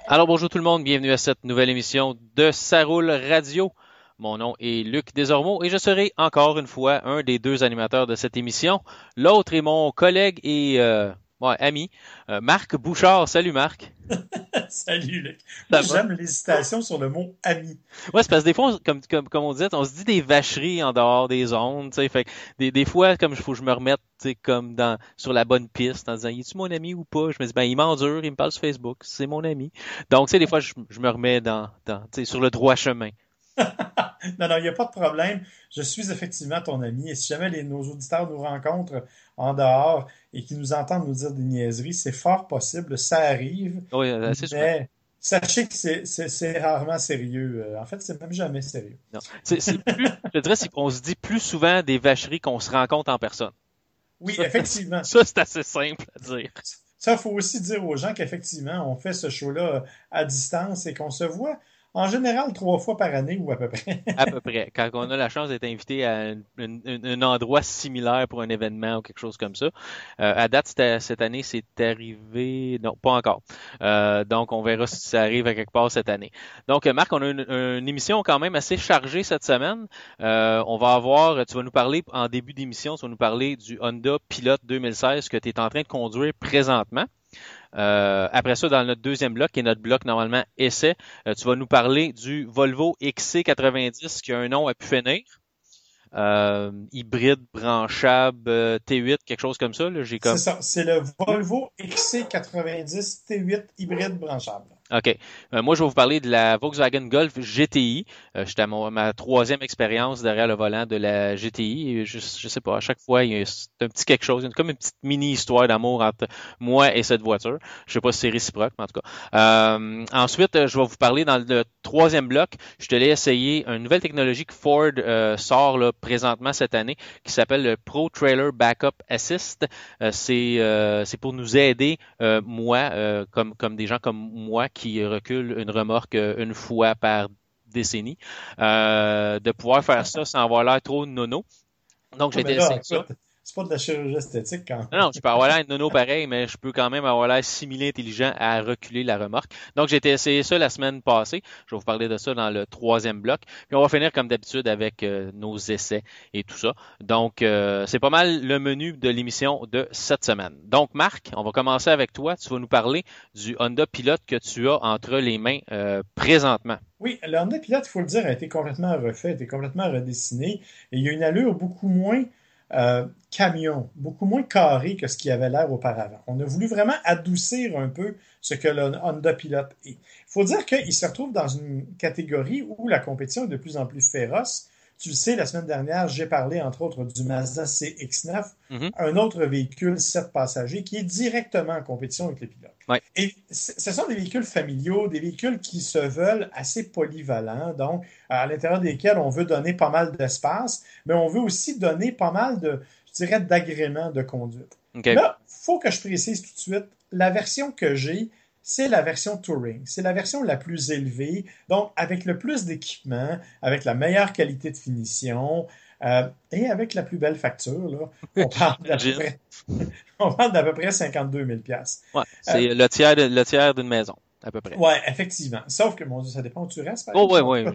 Alors bonjour tout le monde, bienvenue à cette nouvelle émission de Ça roule radio. Mon nom est Luc Desormeaux et je serai encore une fois un des deux animateurs de cette émission. L'autre est mon collègue et ami, Marc Bouchard. Salut Marc. Salut, Luc. Moi, Ça va? j'aime l'hésitation sur le mot ami. Ouais, c'est parce que des fois, comme on disait, on se dit des vacheries en dehors des ondes, tu sais, fait que des fois, comme il faut que je me remette, tu sais, comme sur la bonne piste, en disant, es-tu mon ami ou pas? Je me dis, ben, il m'endure, il me parle sur Facebook, c'est mon ami. Donc, tu sais, des fois, je me remets tu sais, sur le droit chemin. Non, non, il n'y a pas de problème. Je suis effectivement ton ami. Et si jamais nos auditeurs nous rencontrent en dehors et qu'ils nous entendent nous dire des niaiseries, c'est fort possible, ça arrive. Oui, assez souvent. Mais sachez que c'est rarement sérieux. En fait, c'est même jamais sérieux. Non. C'est plus, je dirais, on se dit plus souvent des vacheries qu'on se rencontre en personne. Oui, Ça, effectivement. ça c'est assez simple à dire. Ça, il faut aussi dire aux gens qu'effectivement, on fait ce show-là à distance et qu'on se voit en général 3 fois par année ou à peu près. À peu près. Quand on a la chance d'être invité à un endroit similaire pour un événement ou quelque chose comme ça. À date, cette année, c'est arrivé. Non, pas encore. Donc, on verra si ça arrive à quelque part cette année. Donc, Marc, on a une émission quand même assez chargée cette semaine. On va avoir, tu vas nous parler en début d'émission, tu vas nous parler du Honda Pilot 2016 que tu es en train de conduire présentement. Après ça, dans notre deuxième bloc, qui est notre bloc normalement essai, tu vas nous parler du Volvo XC90 qui a un nom à pu finir. Hybride, branchable, T8, quelque chose comme ça. Là. J'ai C'est comme ça, c'est le Volvo XC90 T8 hybride branchable. OK. Moi, je vais vous parler de la Volkswagen Golf GTI. J'étais à ma troisième expérience derrière le volant de la GTI. Et je sais pas, à chaque fois, c'est un petit quelque chose, comme une petite mini-histoire d'amour entre moi et cette voiture. Je sais pas si c'est réciproque, mais en tout cas. Ensuite, je vais vous parler dans le troisième bloc. Je te l'ai essayé une nouvelle technologie que Ford sort là, présentement cette année qui s'appelle le Pro Trailer Backup Assist. C'est pour nous aider, moi, comme des gens comme moi qui reculent une remorque une fois par décennie, de pouvoir faire ça sans avoir l'air trop nono. Donc, Oh, j'ai été mais là, essayer ça. écoute, c'est pas de la chirurgie esthétique quand Non, même. non, je peux avoir l'air nono pareil, mais je peux quand même avoir l'air similé intelligent à reculer la remorque. Donc, j'ai été essayer ça la semaine passée. Je vais vous parler de ça dans le troisième bloc. Puis, on va finir comme d'habitude avec nos essais et tout ça. Donc, c'est pas mal le menu de l'émission de cette semaine. Donc, Marc, on va commencer avec toi. Tu vas nous parler du Honda Pilot que tu as entre les mains présentement. Oui, le Honda Pilot, il faut le dire, a été complètement refait, a été complètement redessiné. Et il y a une allure beaucoup moins camion, beaucoup moins carré que ce qui avait l'air auparavant. On a voulu vraiment adoucir un peu ce que le Honda Pilot est. Il faut dire qu'il se retrouve dans une catégorie où la compétition est de plus en plus féroce. Tu le sais, la semaine dernière, j'ai parlé entre autres du Mazda CX-9, Mhm. un autre véhicule 7 passagers qui est directement en compétition avec les pilotes. Ouais. Et ce sont des véhicules familiaux, des véhicules qui se veulent assez polyvalents, donc à l'intérieur desquels on veut donner pas mal d'espace, mais on veut aussi donner pas mal de, je dirais, d'agréments de conduite. OK. Là, il faut que je précise tout de suite, la version que j'ai, c'est la version Touring. C'est la version la plus élevée, donc avec le plus d'équipement, avec la meilleure qualité de finition et avec la plus belle facture. Là. On parle d'à peu J'imagine. près, on parle d'à peu près 52 000 $. Ouais. Euh, C'est le tiers d'une maison, à peu près. ouais, effectivement. Sauf que, mon Dieu, ça dépend où tu restes, par Oh, ouais, exemple. ouais.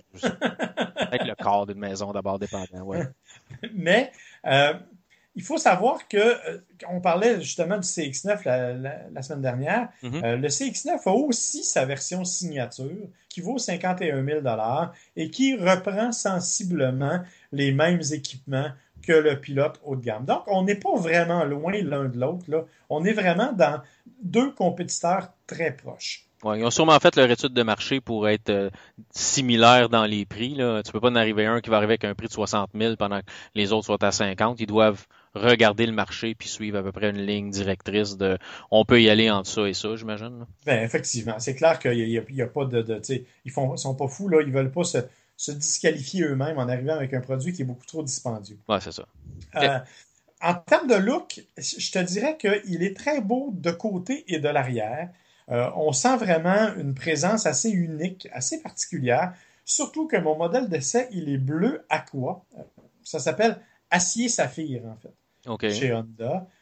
Avec le corps d'une maison d'abord dépendant, ouais. Mais euh, il faut savoir que, on parlait justement du CX-9 la semaine dernière. Mhm. Le CX-9 a aussi sa version signature qui vaut 51 000 et qui reprend sensiblement les mêmes équipements que le pilote haut de gamme. Donc, on n'est pas vraiment loin l'un de l'autre, là. On est vraiment dans deux compétiteurs très proches. Ouais, ils ont sûrement fait leur étude de marché pour être similaires dans les prix, là. Tu peux pas en arriver un qui va arriver avec un prix de 60 000 pendant que les autres soient à 50. Ils doivent regarder le marché puis suivre à peu près une ligne directrice de on peut y aller entre ça et ça, j'imagine. Là. Ben, effectivement, c'est clair qu'il y a pas tu sais, ils sont pas fous, là, ils veulent pas se disqualifier eux-mêmes en arrivant avec un produit qui est beaucoup trop dispendieux. Ouais, c'est ça. OK. Euh, En termes de look, je te dirais qu'il est très beau de côté et de l'arrière. On sent vraiment une présence assez unique, assez particulière. Surtout que mon modèle d'essai, il est bleu aqua. Ça s'appelle acier saphir, en fait, OK. chez Honda.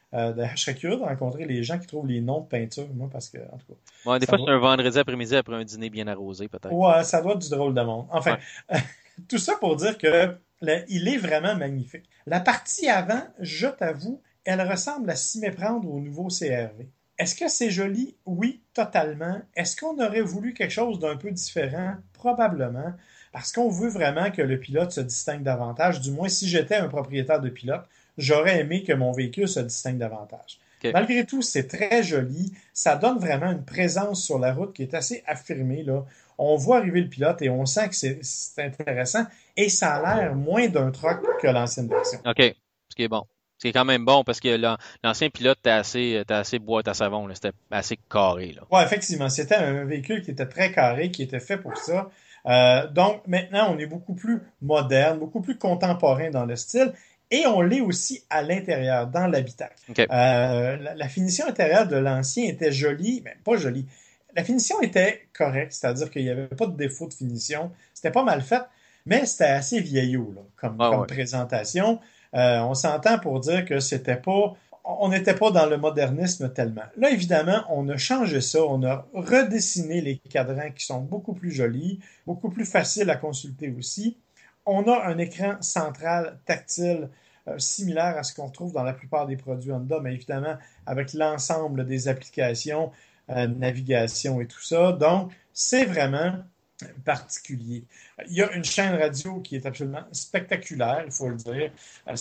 D'ailleurs, je serais curieux de rencontrer les gens qui trouvent les noms de peinture, moi, parce que, en tout cas, Ouais, des ça fois, doit, c'est un vendredi après-midi après un dîner bien arrosé, peut-être. ouais, ça doit être du drôle de monde. Enfin, Ouais. tout ça pour dire que il est vraiment magnifique. La partie avant, je t'avoue, elle ressemble à s'y méprendre au nouveau CRV. Est-ce que c'est joli? Oui, totalement. Est-ce qu'on aurait voulu quelque chose d'un peu différent? Probablement. Parce qu'on veut vraiment que le pilote se distingue davantage. Du moins, si j'étais un propriétaire de pilote, j'aurais aimé que mon véhicule se distingue davantage. OK. Malgré tout, c'est très joli. Ça donne vraiment une présence sur la route qui est assez affirmée, là. On voit arriver le pilote et on sent que c'est intéressant. Et ça a l'air moins d'un truck que l'ancienne version. OK. Ce qui est bon. Ce qui est quand même bon parce que l'ancien pilote était assez boîte à savon, là. C'était assez carré, là. Ouais, effectivement, c'était un véhicule qui était très carré, qui était fait pour ça. Donc maintenant, on est beaucoup plus moderne, beaucoup plus contemporain dans le style, et on l'est aussi à l'intérieur, dans l'habitacle. OK. La finition intérieure de l'ancien était jolie, mais pas jolie. La finition était correcte, c'est-à-dire qu'il n'y avait pas de défaut de finition. C'était pas mal fait, mais c'était assez vieillot là, Ouais, comme ouais. présentation. On s'entend pour dire que c'était pas on n'était pas dans le modernisme tellement. Là, évidemment, on a changé ça, on a redessiné les cadrans qui sont beaucoup plus jolis, beaucoup plus faciles à consulter aussi. On a un écran central tactile similaire à ce qu'on trouve dans la plupart des produits Honda, mais évidemment avec l'ensemble des applications, navigation et tout ça. Donc, c'est vraiment particulier. Il y a une chaîne radio qui est absolument spectaculaire, il faut le dire.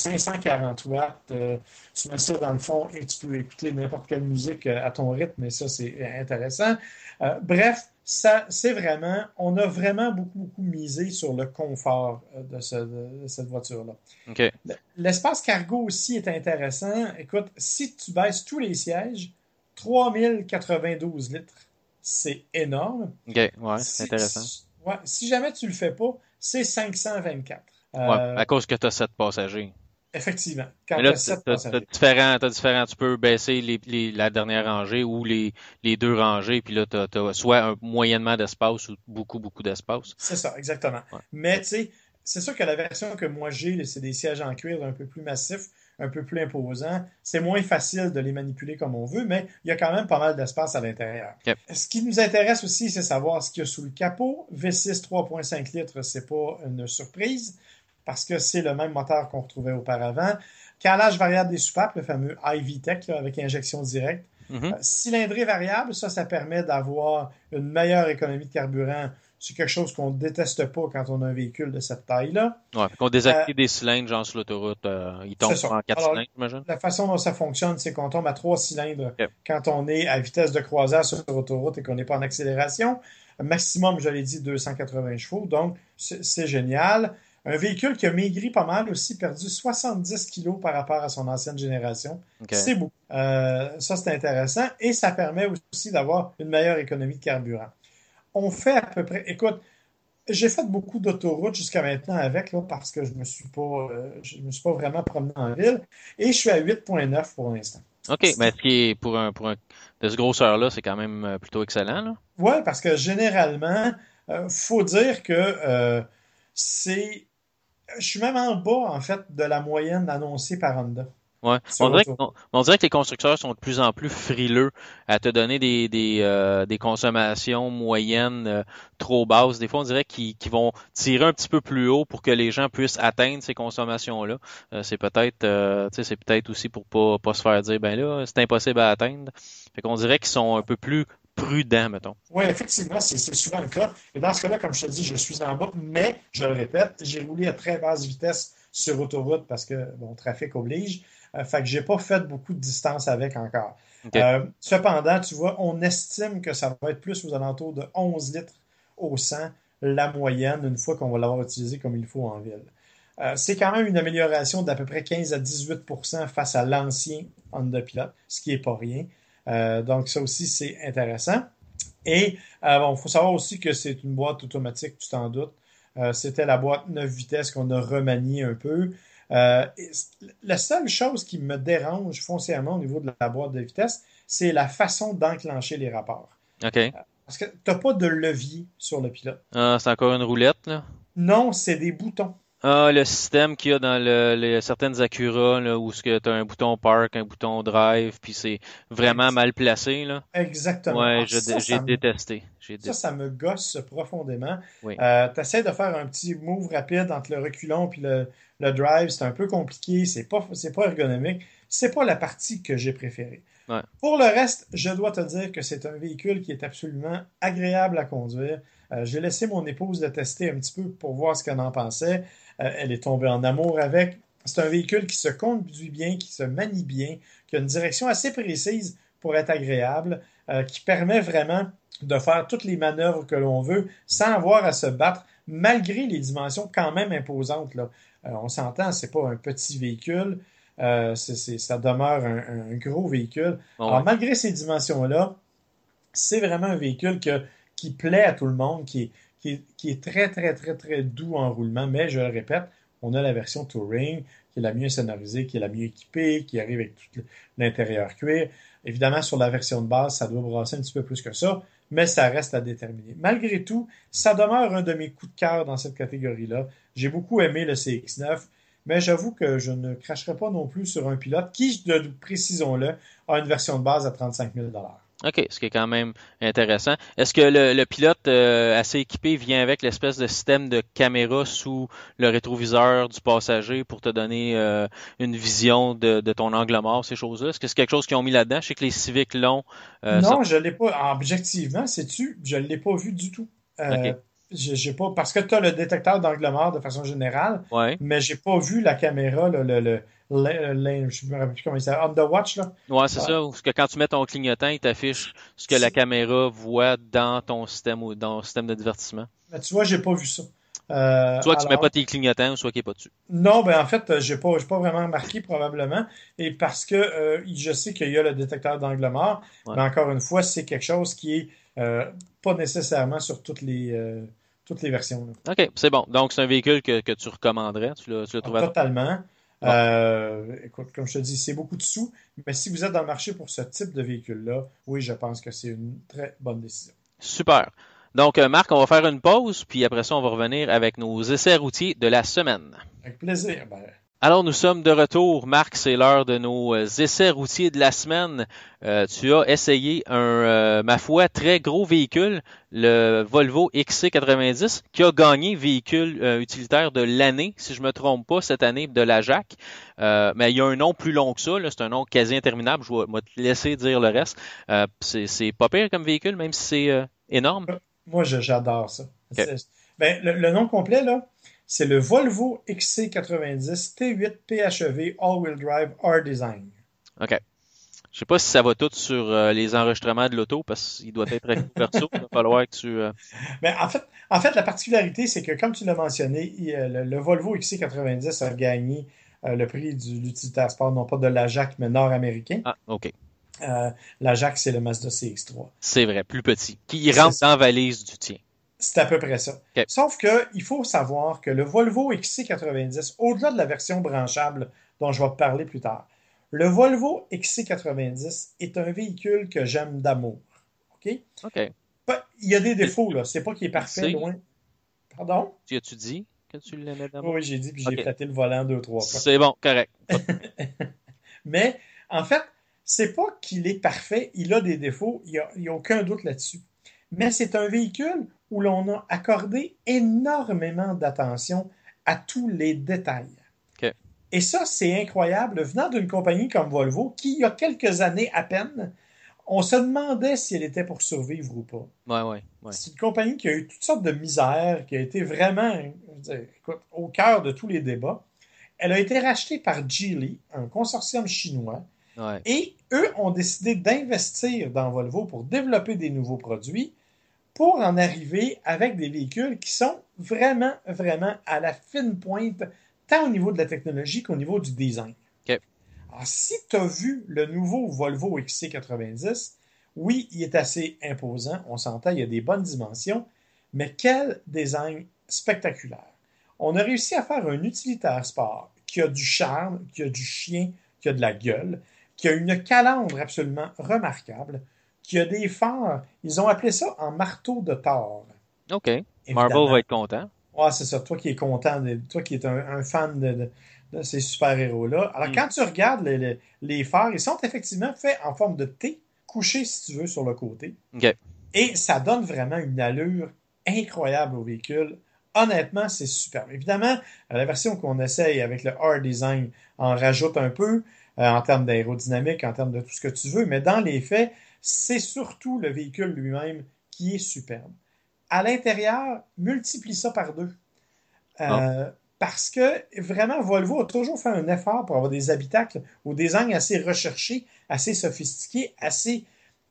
540 watts, tu mets ça dans le fond et tu peux écouter n'importe quelle musique à ton rythme, et ça, c'est intéressant. Bref, ça, c'est vraiment, on a vraiment beaucoup misé sur le confort de cette voiture-là. OK. L'espace cargo aussi est intéressant. Écoute, si tu baisses tous les sièges, 3092 litres, c'est énorme. OK. Ouais, c'est Si, intéressant. si- ouais, si jamais tu le fais pas, c'est 524. Ouais, à cause que tu as 7 passagers. Effectivement, Mais quand tu là, as 7 t'as passagers. différents, tu peux baisser la dernière rangée ou les deux rangées, puis là, t'as soit un moyennement d'espace ou beaucoup d'espace. C'est ça, exactement. Ouais. Mais OK. tu sais, c'est sûr que la version que moi j'ai, c'est des sièges en cuir un peu plus massifs, un peu plus imposants. C'est moins facile de les manipuler comme on veut, mais il y a quand même pas mal d'espace à l'intérieur. OK. Ce qui nous intéresse aussi, c'est savoir ce qu'il y a sous le capot. V6 3.5 litres, c'est pas une surprise parce que c'est le même moteur qu'on retrouvait auparavant. Calage variable des soupapes, le fameux iVTEC là, avec injection directe. Mhm. Cylindrée variable, ça permet d'avoir une meilleure économie de carburant. C'est quelque chose qu'on ne déteste pas quand on a un véhicule de cette taille-là. Ouais, fait qu'on Euh, désactive des cylindres, genre sur l'autoroute, ils c'est tombent ça. en 4 Alors, cylindres, j'imagine. la façon dont ça fonctionne, c'est qu'on tombe à 3 cylindres OK. quand on est à vitesse de croisière sur l'autoroute et qu'on n'est pas en accélération. Maximum, je l'ai dit, 280 chevaux. Donc, c'est génial. Un véhicule qui a maigri pas mal aussi, perdu 70 kilos par rapport à son ancienne génération. OK. C'est beau. Ça, c'est intéressant. Et ça permet aussi d'avoir une meilleure économie de carburant. On fait à peu près. Écoute, j'ai fait beaucoup d'autoroutes jusqu'à maintenant avec, là, parce que je me suis pas vraiment promené en ville. Et je suis à 8,9 pour l'instant. OK. Mais ce qui est pour un de ce grosseur-là, c'est quand même plutôt excellent, là. Ouais, parce que généralement, faut dire que c'est. Je suis même en bas, en fait, de la moyenne annoncée par Honda Ouais. sur autoroute. On dirait que les constructeurs sont de plus en plus frileux à te donner des consommations moyennes trop basses. Des fois, on dirait qu'ils vont tirer un petit peu plus haut pour que les gens puissent atteindre ces consommations-là. Tu sais, c'est peut-être aussi pour pas se faire dire, ben là, c'est impossible à atteindre. Fait qu'on dirait qu'ils sont un peu plus prudents, mettons. Oui, effectivement, c'est souvent le cas. Et dans ce cas-là, comme je te dis, je suis en bas, mais je le répète, j'ai roulé à très basse vitesse sur autoroute parce que, bon, trafic oblige. Fait que j'ai pas fait beaucoup de distance avec encore. OK. Cependant, tu vois, on estime que ça va être plus aux alentours de 11 litres au 100, la moyenne, une fois qu'on va l'avoir utilisé comme il faut en ville. C'est quand même une amélioration d'à peu près 15 à 18 face à l'ancien Honda Pilot, ce qui est pas rien. Donc ça aussi, c'est intéressant. Et bon, il faut savoir aussi que c'est une boîte automatique, tu t'en doutes. C'était la boîte 9 vitesses qu'on a remaniée un peu. La seule chose qui me dérange foncièrement au niveau de la boîte de vitesse, c'est la façon d'enclencher les rapports. OK. Parce que tu n'as pas de levier sur le pilote. Ah, c'est encore une roulette, là. Non, c'est des boutons. Ah, le système qu'il y a dans certaines Acura, là, où tu as un bouton park, un bouton drive, puis c'est vraiment Ex- mal placé, là. Exactement. Ouais, Ah, ça, j'ai détesté. ça me gosse profondément. Oui. Tu essaies de faire un petit move rapide entre le reculon puis le drive, c'est un peu compliqué, c'est pas ergonomique. C'est pas la partie que j'ai préférée. Ouais. Pour le reste, je dois te dire que c'est un véhicule qui est absolument agréable à conduire. J'ai laissé mon épouse le tester un petit peu pour voir ce qu'elle en pensait. Elle est tombée en amour avec. C'est un véhicule qui se conduit bien, qui se manie bien, qui a une direction assez précise pour être agréable, qui permet vraiment de faire toutes les manœuvres que l'on veut sans avoir à se battre, malgré les dimensions quand même imposantes, là. On s'entend, c'est pas un petit véhicule, ça demeure un gros véhicule. Bon, Alors, ouais. malgré ces dimensions-là, c'est vraiment un véhicule qui plaît à tout le monde, qui est très, très, très, très doux en roulement. Mais je le répète, on a la version Touring, qui est la mieux sonorisée, qui est la mieux équipée, qui arrive avec tout l'intérieur cuir. Évidemment, sur la version de base, ça doit brasser un petit peu plus que ça, mais ça reste à déterminer. Malgré tout, ça demeure un de mes coups de cœur dans cette catégorie-là. J'ai beaucoup aimé le CX-9, mais j'avoue que je ne cracherai pas non plus sur un pilote qui, précisons-le, a une version de base à 35 000 $. OK, ce qui est quand même intéressant. Est-ce que le pilote assez équipé vient avec l'espèce de système de caméra sous le rétroviseur du passager pour te donner une vision de ton angle mort, ces choses-là? Est-ce que c'est quelque chose qu'ils ont mis là-dedans? Je sais que les Civic l'ont. Ça... Non, je l'ai pas. Objectivement, sais-tu, je l'ai pas vu du tout. OK. Euh, j'ai pas parce que tu as le détecteur d'angle mort de façon générale, Ouais. mais j'ai pas vu la caméra, là, je me rappelle plus comment il s'appelle, on the watch là. Ouais, c'est Ah, ça. Parce que quand tu mets ton clignotant, il t'affiche ce que la caméra voit dans ton système ou dans le système de divertissement. mais tu vois, j'ai pas vu ça. Soit que tu mets pas Alors, tes clignotants, soit qu'il est pas dessus. non, ben en fait, j'ai pas vraiment remarqué probablement, et parce que je sais qu'il y a le détecteur d'angle mort, Ouais. mais encore une fois, c'est quelque chose qui est pas nécessairement sur toutes les versions, là. OK, c'est bon. Donc, c'est un véhicule que tu recommanderais. Tu l'as Ah, trouvé à ton... totalement. Bon. Écoute, comme je te dis, c'est beaucoup de sous, mais si vous êtes dans le marché pour ce type de véhicule-là, oui, je pense que c'est une très bonne décision. Super. Donc, Marc, on va faire une pause, puis après ça, on va revenir avec nos essais routiers de la semaine. Avec plaisir. Ben, Alors, nous sommes de retour. Marc, c'est l'heure de nos essais routiers de la semaine. Tu as essayé ma foi, très gros véhicule, le Volvo XC90, qui a gagné véhicule utilitaire de l'année, si je me trompe pas, cette année de la JAC. Mais il y a un nom plus long que ça, là, c'est un nom quasi interminable. Je vais te laisser dire le reste. C'est pas pire comme véhicule, même si c'est énorme. moi, j'adore ça. OK. Ben, le nom complet, là, c'est le Volvo XC90 T8 PHEV All-Wheel Drive R-Design. OK. Je sais pas si ça va tout sur les enregistrements de l'auto parce qu'il doit être recto verso. Il va falloir que tu. Mais en fait, la particularité, c'est que, comme tu l'as mentionné, le Volvo XC90 a gagné le prix de l'utilitaire sport, non pas de la JAC, mais nord-américain. Ah, OK. La JAC, c'est le Mazda CX-3. C'est vrai, plus petit. Qui C'est rentre dans la valise du tien. c'est à peu près ça. OK. Sauf que il faut savoir que le Volvo XC90, au-delà de la version branchable dont je vais te parler plus tard, le Volvo XC90 est un véhicule que j'aime d'amour. OK? OK. Il y a des Tu défauts, là. C'est pas qu'il est le parfait, sais? loin. Pardon? Tu as-tu dit que tu l'aimais Oui, d'amour? oui, j'ai dit, puis j'ai OK. flatté le volant deux, trois fois. C'est bon, correct. Mais, en fait, c'est pas qu'il est parfait, il a des défauts, il y a aucun doute là-dessus. Mais c'est un véhicule où l'on a accordé énormément d'attention à tous les détails. OK. Et ça, c'est incroyable, venant d'une compagnie comme Volvo, qui, il y a quelques années à peine, on se demandait si elle était pour survivre ou pas. Ouais, ouais, ouais. C'est une compagnie qui a eu toutes sortes de misères, qui a été vraiment, je veux dire, écoute, au cœur de tous les débats. Elle a été rachetée par Geely, un consortium chinois, Ouais. et eux ont décidé d'investir dans Volvo pour développer des nouveaux produits, pour en arriver avec des véhicules qui sont vraiment, vraiment à la fine pointe, tant au niveau de la technologie qu'au niveau du design. OK. Alors, si tu as vu le nouveau Volvo XC90, oui, il est assez imposant, on s'entend, il y a des bonnes dimensions, mais quel design spectaculaire. On a réussi à faire un utilitaire sport qui a du charme, qui a du chien, qui a de la gueule, qui a une calandre absolument remarquable, qui a des phares, ils ont appelé ça en marteau de Thor. OK. Marvel va Évidemment, être content. Ouais, c'est ça. Toi qui es content, toi qui es un fan de ces super-héros-là. Alors, quand tu regardes les phares, ils sont effectivement faits en forme de T, couchés, si tu veux, sur le côté. OK. Et ça donne vraiment une allure incroyable au véhicule. Honnêtement, c'est superbe. Évidemment, la version qu'on essaye avec le R-Design en rajoute un peu en termes d'aérodynamique, en termes de tout ce que tu veux, mais dans les faits, c'est surtout le véhicule lui-même qui est superbe. À l'intérieur, multiplie ça par deux. Ah. Parce que vraiment, Volvo a toujours fait un effort pour avoir des habitacles au design assez recherché, assez sophistiqué, assez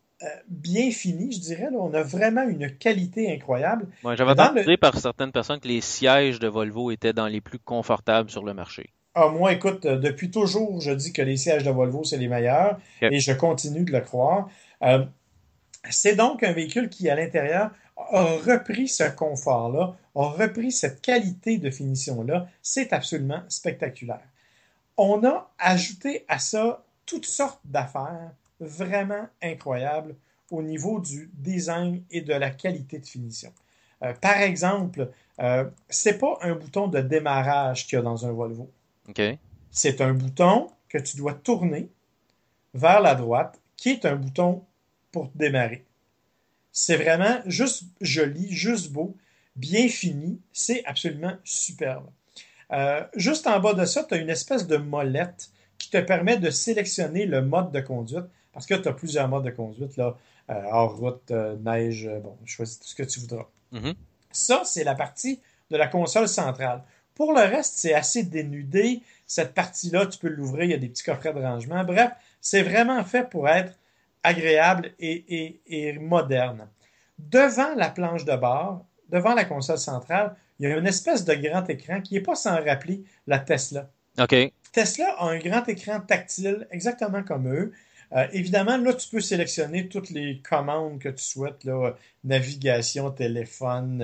bien fini, je dirais. Là. On a vraiment une qualité incroyable. Ouais, j'avais entendu dire par certaines personnes que les sièges de Volvo étaient dans les plus confortables sur le marché. Ah, moi, écoute, depuis toujours, je dis que les sièges de Volvo, c'est les meilleurs OK. et je continue de le croire. Euh, c'est donc un véhicule qui, à l'intérieur, a repris ce confort-là, a repris cette qualité de finition-là. C'est absolument spectaculaire. On a ajouté à ça toutes sortes d'affaires vraiment incroyables au niveau du design et de la qualité de finition. Par exemple, c'est pas un bouton de démarrage qu'il y a dans un Volvo. OK. C'est un bouton que tu dois tourner vers la droite, qui est un bouton pour démarrer. C'est vraiment juste joli, juste beau, bien fini. C'est absolument superbe. Juste en bas de ça, tu as une espèce de molette qui te permet de sélectionner le mode de conduite, parce que tu as plusieurs modes de conduite, là, hors route, neige, bon, choisis tout ce que tu voudras. Mhm. Ça, c'est la partie de la console centrale. Pour le reste, c'est assez dénudé. Cette partie-là, tu peux l'ouvrir, il y a des petits coffrets de rangement. Bref, c'est vraiment fait pour être agréable et moderne. Devant la planche de bord, devant la console centrale, il y a une espèce de grand écran qui n'est pas sans rappeler la Tesla. OK. Tesla a un grand écran tactile, exactement comme eux. Évidemment, là, tu peux sélectionner toutes les commandes que tu souhaites, là, navigation, téléphone,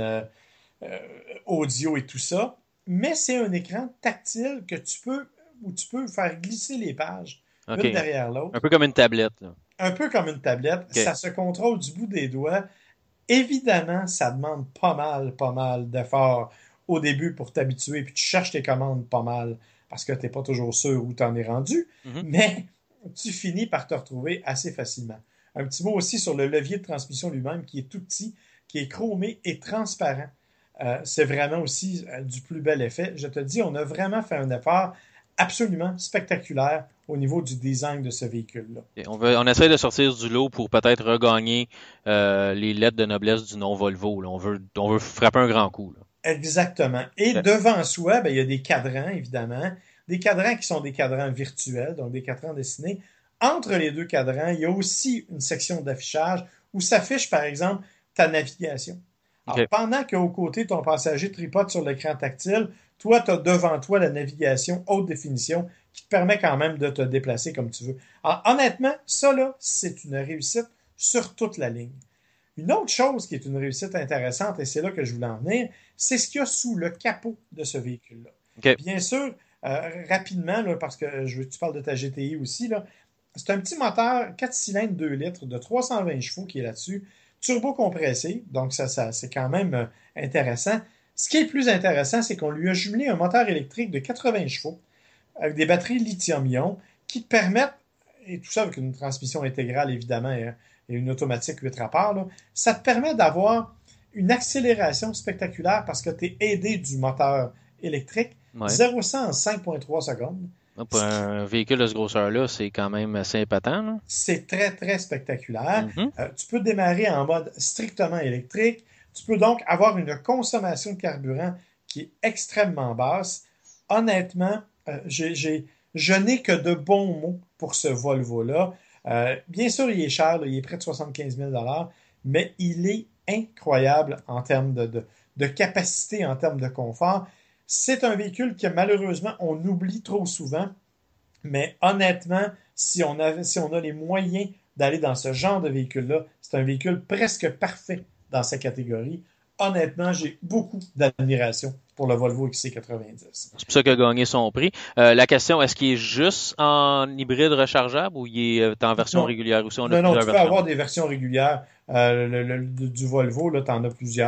audio et tout ça. Mais c'est un écran tactile où tu peux faire glisser les pages, OK. une derrière Un l'autre. peu comme une tablette, là. Un peu comme une tablette. OK. Ça se contrôle du bout des doigts. Évidemment, ça demande pas mal d'efforts au début pour t'habituer, puis tu cherches tes commandes pas mal parce que tu n'es pas toujours sûr où tu en es rendu, Mhm. mais tu finis par te retrouver assez facilement. Un petit mot aussi sur le levier de transmission lui-même qui est tout petit, qui est chromé et transparent. C'est vraiment aussi du plus bel effet. Je te dis, on a vraiment fait un effort absolument spectaculaire au niveau du design de ce véhicule-là. Et on essaie de sortir du lot pour peut-être regagner les lettres de noblesse du nom Volvo, là. On veut frapper un grand coup, là. Exactement. Et OK. devant soi, ben, il y a des cadrans, évidemment. Des cadrans qui sont des cadrans virtuels, donc des cadrans dessinés. Entre les deux cadrans, il y a aussi une section d'affichage où s'affiche, par exemple, ta navigation. Alors, OK. pendant qu'au côté, ton passager tripote sur l'écran tactile, toi, tu as devant toi la navigation haute définition qui te permet quand même de te déplacer comme tu veux. Alors, honnêtement, ça, là, c'est une réussite sur toute la ligne. Une autre chose qui est une réussite intéressante, et c'est là que je voulais en venir, c'est ce qu'il y a sous le capot de ce véhicule-là. OK. Bien sûr, rapidement, là, parce que je veux que tu parles de ta GTI aussi, là, c'est un petit moteur 4 cylindres 2 litres de 320 chevaux qui est là-dessus, turbo compressé, donc ça c'est quand même intéressant. Ce qui est le plus intéressant, c'est qu'on lui a jumelé un moteur électrique de 80 chevaux avec des batteries lithium-ion qui te permettent, et tout ça avec une transmission intégrale évidemment et une automatique 8 rapports, là, ça te permet d'avoir une accélération spectaculaire parce que tu es aidé du moteur électrique. Ouais. 0-100 en 5,3 secondes. Pour un véhicule de ce grosseur-là, c'est quand même assez épatant, là. C'est très, très spectaculaire. Mhm. Tu peux démarrer en mode strictement électrique. Tu peux donc avoir une consommation de carburant qui est extrêmement basse. Honnêtement, je n'ai que de bons mots pour ce Volvo-là. Bien sûr, il est cher, là, il est près de 75 000 mais il est incroyable en termes de capacité, en termes de confort. C'est un véhicule que malheureusement on oublie trop souvent, mais honnêtement, si on a les moyens d'aller dans ce genre de véhicule-là, c'est un véhicule presque parfait dans sa catégorie. Honnêtement, j'ai beaucoup d'admiration pour le Volvo XC90. C'est pour ça qu'il a gagné son prix. La question, est-ce qu'il est juste en hybride rechargeable ou il est en version Non, régulière aussi? On a non, plusieurs tu peux versions. avoir des versions régulières. Du Volvo, là, tu en as plusieurs.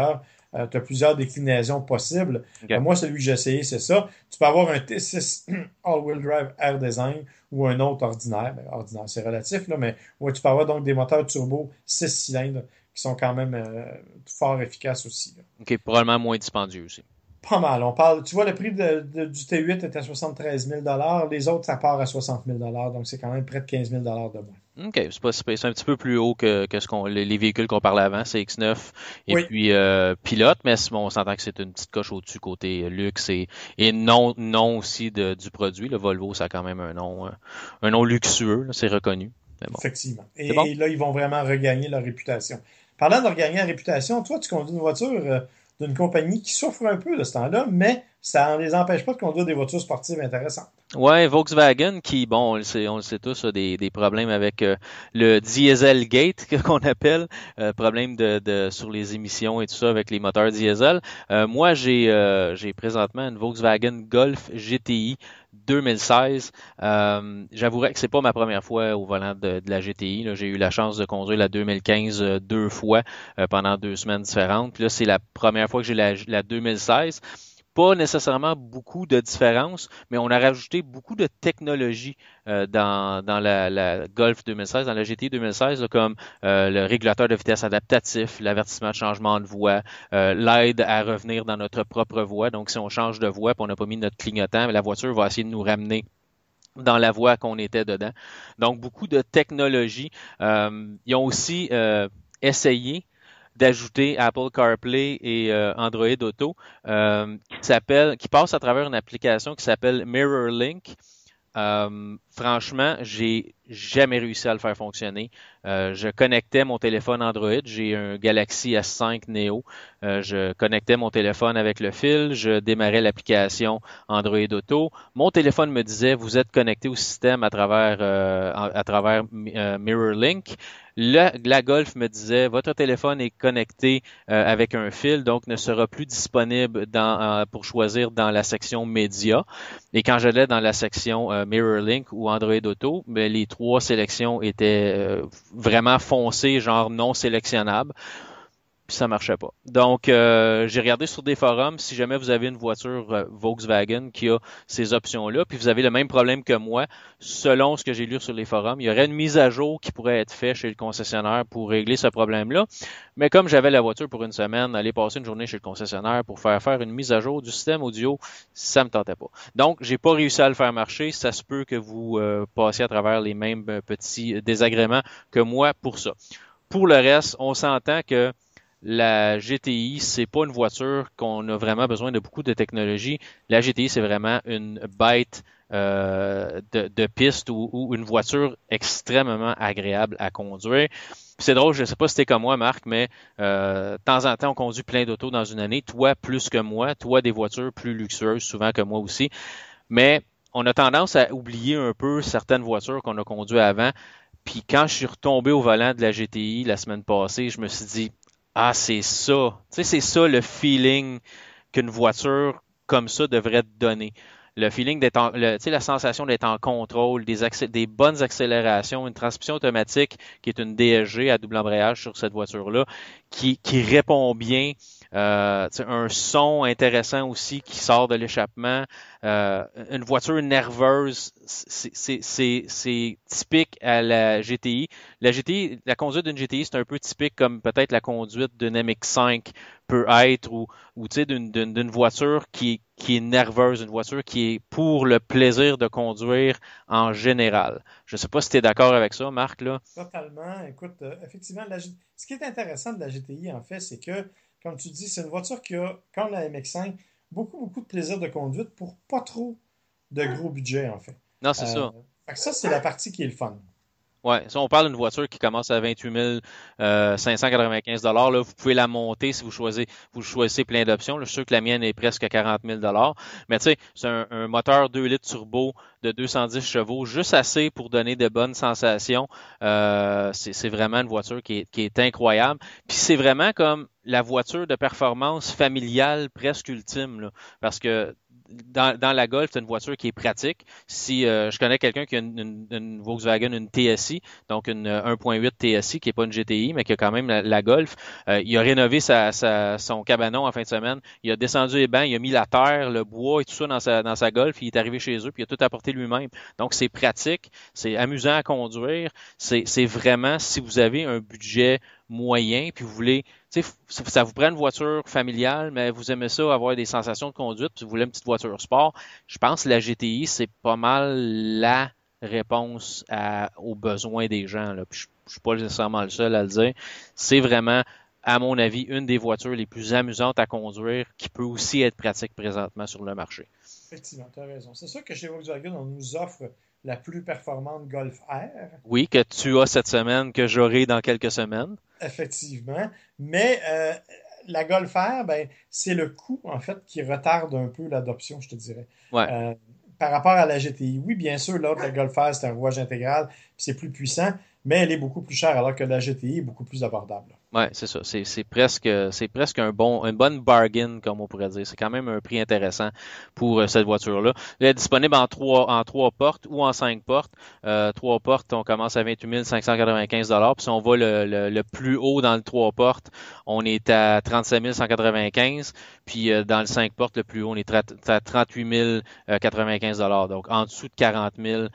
Tu as plusieurs déclinaisons possibles. OK. Moi, celui que j'ai essayé, c'est ça. Tu peux avoir un T6 All-Wheel Drive Air Design ou un autre ordinaire. Ben, ordinaire, c'est relatif, là, mais ouais, tu peux avoir donc des moteurs turbo 6 cylindres qui sont quand même fort efficaces aussi, là. OK, probablement moins dispendieux aussi. Pas mal. On parle, tu vois, le prix du T8 est à 73 000 $. Les autres, ça part à 60 000 $. Donc, c'est quand même près de 15 000 $ de moins. OK, c'est pas si pire. C'est un petit peu plus haut que les véhicules qu'on parlait avant, c'est X9 et Oui, puis Pilote, mais bon, on s'entend que c'est une petite coche au-dessus côté luxe et non aussi du produit. Le Volvo, ça a quand même un nom luxueux, là, c'est reconnu. Mais bon, effectivement. c'est bon. Et là, ils vont vraiment regagner leur réputation. Parlant de regagner la réputation, toi, tu conduis une voiture d'une compagnie qui souffre un peu de ce temps-là, mais ça ne les empêche pas de conduire des voitures sportives intéressantes. Ouais, Volkswagen qui, bon, on le sait tous, a des problèmes avec le Dieselgate qu'on appelle, problème sur les émissions et tout ça avec les moteurs diesel. Moi, j'ai présentement une Volkswagen Golf GTI 2016. J'avouerais que c'est pas ma première fois au volant de la GTI, là. J'ai eu la chance de conduire la 2015 deux fois pendant 2 semaines différentes. Puis là, c'est la première fois que j'ai la 2016. Pas nécessairement beaucoup de différences, mais on a rajouté beaucoup de technologies dans la Golf 2016, dans la GT 2016, là, comme le régulateur de vitesse adaptatif, l'avertissement de changement de voie, l'aide à revenir dans notre propre voie. Donc, si on change de voie et on n'a pas mis notre clignotant, la voiture va essayer de nous ramener dans la voie qu'on était dedans. Donc, beaucoup de technologies. Ils ont aussi essayé d'ajouter Apple CarPlay et Android Auto qui passe à travers une application qui s'appelle MirrorLink. Franchement, j'ai jamais réussi à le faire fonctionner. Je connectais mon téléphone Android, j'ai un Galaxy S5 Neo. Je connectais mon téléphone avec le fil, je démarrais l'application Android Auto. Mon téléphone me disait vous êtes connecté au système à travers MirrorLink. La Golf me disait votre téléphone est connecté avec un fil, donc ne sera plus disponible pour choisir dans la section médias. Et quand j'allais dans la section MirrorLink ou Android Auto, ben, les trois sélections étaient vraiment foncées, genre non sélectionnables. Puis ça marchait pas. Donc, j'ai regardé sur des forums, si jamais vous avez une voiture Volkswagen qui a ces options-là, puis vous avez le même problème que moi, selon ce que j'ai lu sur les forums, il y aurait une mise à jour qui pourrait être faite chez le concessionnaire pour régler ce problème-là. Mais comme j'avais la voiture pour une semaine, aller passer une journée chez le concessionnaire pour faire une mise à jour du système audio, ça me tentait pas. Donc, j'ai pas réussi à le faire marcher. Ça se peut que vous passiez à travers les mêmes petits désagréments que moi pour ça. Pour le reste, on s'entend que la GTI, c'est pas une voiture qu'on a vraiment besoin de beaucoup de technologie. La GTI, c'est vraiment une bête de piste ou une voiture extrêmement agréable à conduire. Puis c'est drôle, je sais pas si t'es comme moi, Marc, mais de temps en temps, on conduit plein d'autos dans une année. Toi, plus que moi. Toi, des voitures plus luxueuses, souvent que moi aussi. Mais on a tendance à oublier un peu certaines voitures qu'on a conduites avant. Puis quand je suis retombé au volant de la GTI la semaine passée, je me suis dit, ah, c'est ça. Tu sais, c'est ça le feeling qu'une voiture comme ça devrait te donner. Le feeling tu sais, la sensation d'être en contrôle, des bonnes accélérations, une transmission automatique qui est une DSG à double embrayage sur cette voiture-là, qui répond bien, un son intéressant aussi qui sort de l'échappement, une voiture nerveuse, c'est typique à la GTI. La GTI, la conduite d'une GTI, c'est un peu typique comme peut-être la conduite d'une MX-5 peut être ou tu sais d'une voiture qui est nerveuse, une voiture qui est pour le plaisir de conduire en général. Je sais pas si tu es d'accord avec ça, Marc, là. Totalement. Écoute, effectivement, ce qui est intéressant de la GTI, en fait, c'est que, comme tu dis, c'est une voiture qui a, comme la MX-5, beaucoup de plaisir de conduite pour pas trop de gros budget, en fait. Non, c'est Euh, ça. Fait que ça, c'est la partie qui est le fun. Ouais, si on parle d'une voiture qui commence à 28 595 là, vous pouvez la monter si vous choisissez plein d'options. Là, je suis sûr que la mienne est presque à 40 000 mais tu sais, c'est un moteur 2 litres turbo de 210 chevaux, juste assez pour donner de bonnes sensations. C'est vraiment une voiture qui est incroyable. Puis c'est vraiment comme la voiture de performance familiale presque ultime, là, parce que dans la Golf, c'est une voiture qui est pratique. Si je connais quelqu'un qui a une Volkswagen, une TSI, donc une 1.8 TSI, qui est pas une GTI, mais qui a quand même la Golf, il a rénové son cabanon en fin de semaine. Il a descendu les bancs, il a mis la terre, le bois et tout ça dans sa Golf. Il est arrivé chez eux, puis il a tout apporté lui-même. Donc, c'est pratique, c'est amusant à conduire. C'est vraiment, si vous avez un budget moyen, puis vous voulez, tu sais, ça vous prend une voiture familiale, mais vous aimez ça, avoir des sensations de conduite, puis vous voulez une petite voiture sport, je pense que la GTI, c'est pas mal la réponse aux besoins des gens, là. Puis je suis pas nécessairement le seul à le dire. C'est vraiment, à mon avis, une des voitures les plus amusantes à conduire qui peut aussi être pratique présentement sur le marché. Effectivement, tu as raison. C'est sûr que chez Volkswagen, on nous offre la plus performante Golf R. Oui, que tu as cette semaine, que j'aurai dans quelques semaines. Effectivement. Mais la Golf R, ben, c'est le coût, en fait, qui retarde un peu l'adoption, je te dirais. Ouais. Par rapport à la GTI, oui, bien sûr, l'autre, la Golf R, c'est un rouage intégral, puis c'est plus puissant, mais elle est beaucoup plus chère, alors que la GTI est beaucoup plus abordable. Ouais, c'est ça. C'est presque une bonne bargain, comme on pourrait dire. C'est quand même un prix intéressant pour cette voiture-là. Elle est disponible en trois portes ou en 5 portes. 3 portes, on commence à 28 595 $. Puis si on va le plus haut dans le 3 portes, on est à 37 195. Puis dans le 5 portes, le plus haut, on est à 38 095 $. Donc en dessous de 40 000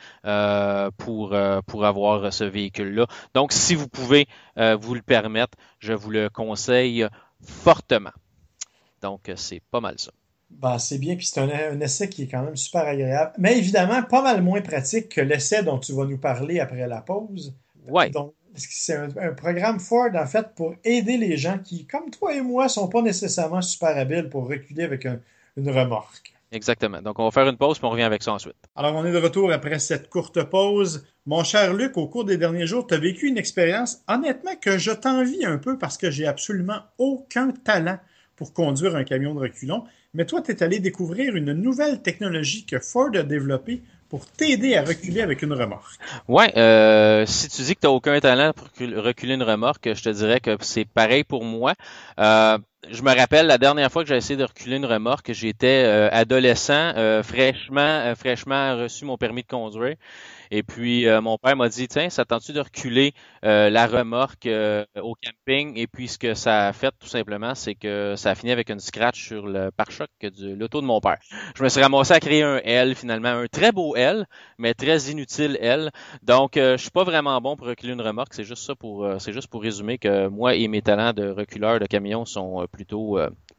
pour avoir ce véhicule-là. Donc si vous pouvez vous le permettre, je vous le conseille fortement. Donc, c'est pas mal ça. Ben, c'est bien, puis c'est un essai qui est quand même super agréable, mais évidemment pas mal moins pratique que l'essai dont tu vas nous parler après la pause. Ouais, Donc, c'est un programme Ford, en fait, pour aider les gens qui, comme toi et moi, sont pas nécessairement super habiles pour reculer avec une remorque. exactement. Donc, on va faire une pause, puis on revient avec ça ensuite. Alors, on est de retour après cette courte pause. Mon cher Luc, au cours des derniers jours, tu as vécu une expérience, honnêtement, que je t'envie un peu parce que j'ai absolument aucun talent pour conduire un camion de reculons. Mais toi, tu es allé découvrir une nouvelle technologie que Ford a développée pour t'aider à reculer avec une remorque. Ouais, si tu dis que tu n'as aucun talent pour reculer une remorque, je te dirais que c'est pareil pour moi. Je me rappelle la dernière fois que j'ai essayé de reculer une remorque, j'étais adolescent, fraîchement reçu mon permis de conduire. Et puis, mon père m'a dit, tiens, ça tente-tu de reculer la remorque au camping? Et puis, ce que ça a fait, tout simplement, c'est que ça a fini avec une scratch sur le pare-choc de l'auto de mon père. Je me suis ramassé à créer un L, finalement, un très beau L, mais très inutile L. Donc, je suis pas vraiment bon pour reculer une remorque. C'est juste pour résumer que moi et mes talents de reculeur de camion sont plutôt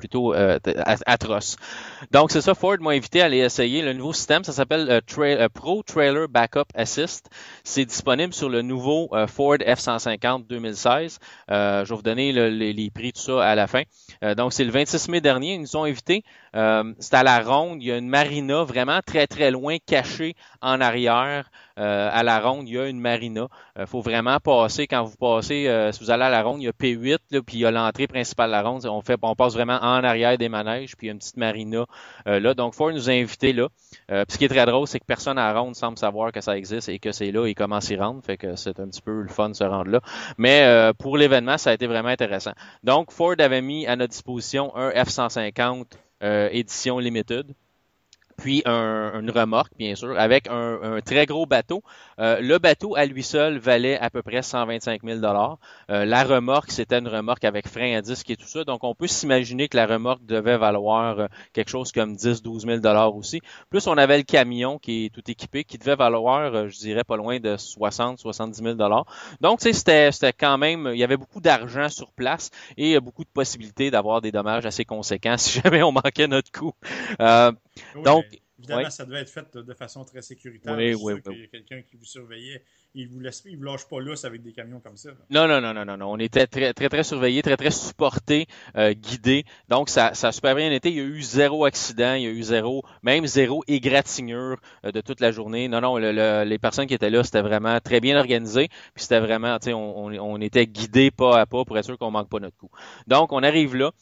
atroces. Donc, c'est ça, Ford m'a invité à aller essayer le nouveau système. Ça s'appelle Pro Trailer Backup Assist. C'est disponible sur le nouveau Ford F-150 2016. Je vais vous donner les prix, tout ça, à la fin. Donc, c'est le 26 mai dernier. Ils nous ont invités. C'est à la ronde. Il y a une marina vraiment très, très loin, cachée en arrière. À la ronde, il y a une marina. Faut vraiment passer. Quand vous passez, si vous allez à la ronde, il y a P8, là, puis il y a l'entrée principale de la ronde. On passe vraiment en arrière des manèges, puis il y a une petite marina là. Donc, Ford nous a invités là. Puis ce qui est très drôle, c'est que personne à la ronde semble savoir que ça existe et que c'est là et comment s'y rendre. Fait que c'est un petit peu le fun de se rendre là. Mais pour l'événement, ça a été vraiment intéressant. Donc, Ford avait mis à notre disposition un F-150 édition limited. Puis une remorque, bien sûr, avec un très gros bateau. Le bateau, à lui seul, valait à peu près 125 000 $. La remorque, c'était une remorque avec frein à disque et tout ça. Donc, on peut s'imaginer que la remorque devait valoir quelque chose comme 10-12 000 $ aussi. Plus, on avait le camion qui est tout équipé, qui devait valoir, je dirais, pas loin de 60-70 000 $. Donc, tu sais, c'était quand même, il y avait beaucoup d'argent sur place et beaucoup de possibilités d'avoir des dommages assez conséquents si jamais on manquait notre coup. Oui, Donc, évidemment, oui. ça devait être fait de façon très sécuritaire. Oui, Je suis oui, sûr qu'il y a quelqu'un qui vous surveillait. Il vous lâche pas lousse avec des camions comme ça. Non. On était très, très, très surveillés, très, très supportés, guidés. Donc, ça a super bien été. Il y a eu zéro accident, il y a eu même zéro égratignure de toute la journée. Non, les personnes qui étaient là, c'était vraiment très bien organisé. Puis c'était vraiment, tu sais, on était guidés pas à pas pour être sûr qu'on manque pas notre coup. Donc, on arrive là.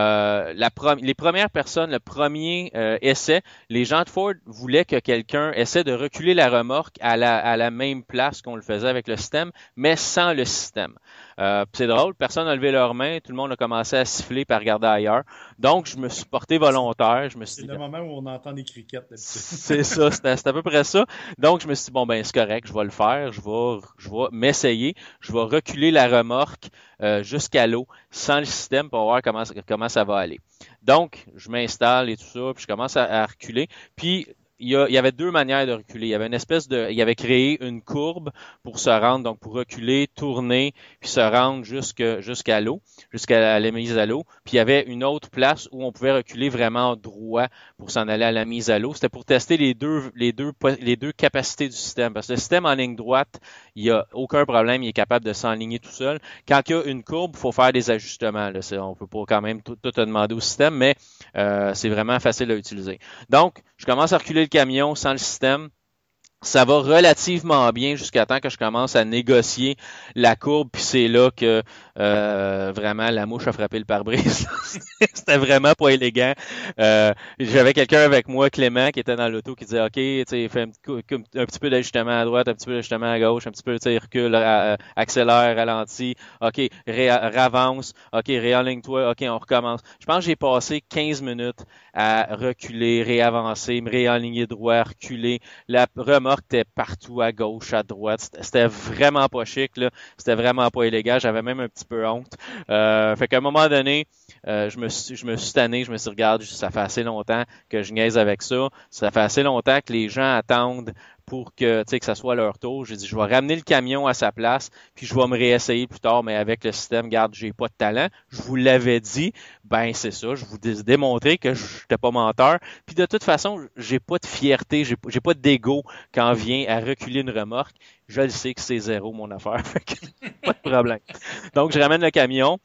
Les premières personnes, le premier essai, les gens de Ford voulaient que quelqu'un essaie de reculer la remorque à la même place parce qu'on le faisait avec le système, mais sans le système. C'est drôle, personne n'a levé leurs mains, tout le monde a commencé à siffler et à regarder ailleurs. Donc, je me suis porté volontaire. Je me suis C'est dit, le moment où on entend des criquettes d'habitude. c'est ça, c'est à peu près ça. Donc, je me suis dit, bon, ben, c'est correct, je vais le faire, je vais m'essayer, je vais reculer la remorque jusqu'à l'eau sans le système pour voir comment ça va aller. Donc, je m'installe et tout ça, puis je commence à reculer. Puis, il y avait deux manières de reculer. Il y avait il avait créé une courbe pour se rendre, donc pour reculer, tourner, puis se rendre jusqu'à l'eau, jusqu'à la mise à l'eau. Puis il y avait une autre place où on pouvait reculer vraiment droit pour s'en aller à la mise à l'eau. C'était pour tester les deux capacités du système. Parce que le système en ligne droite, il n'y a aucun problème, il est capable de s'enligner tout seul. Quand il y a une courbe, il faut faire des ajustements. Là. On peut pas quand même tout demander au système, mais c'est vraiment facile à utiliser. Donc, je commence à reculer le camion sans le système. Ça va relativement bien jusqu'à temps que je commence à négocier la courbe, puis c'est là que vraiment la mouche a frappé le pare-brise. C'était vraiment pas élégant. J'avais quelqu'un avec moi, Clément, qui était dans l'auto, qui disait OK, tu sais, fais un petit peu d'ajustement à droite, un petit peu d'ajustement à gauche, un petit peu, tu sais, recule, accélère, ralentit, OK, ravance, OK, réaligne-toi, OK, on recommence. Je pense que j'ai passé 15 minutes à reculer, réavancer, me réaligner droit, reculer. La remorque était partout, à gauche, à droite. C'était vraiment pas chic, là. C'était vraiment pas élégant. J'avais même un petit peu honte. Fait qu'à un moment donné, je me suis tanné. Je me suis dit, regarde, ça fait assez longtemps que je niaise avec ça. Ça fait assez longtemps que les gens attendent pour que, tu sais, que ça soit leur tour. J'ai dit, je vais ramener le camion à sa place, puis je vais me réessayer plus tard, mais avec le système, regarde, j'ai pas de talent. Je vous l'avais dit. Ben, c'est ça. Je vous ai démontré que je n'étais pas menteur. Puis de toute façon, j'ai pas de fierté, j'ai pas d'ego quand vient à reculer une remorque. Je le sais que c'est zéro mon affaire. Pas de problème. Donc, je ramène le camion.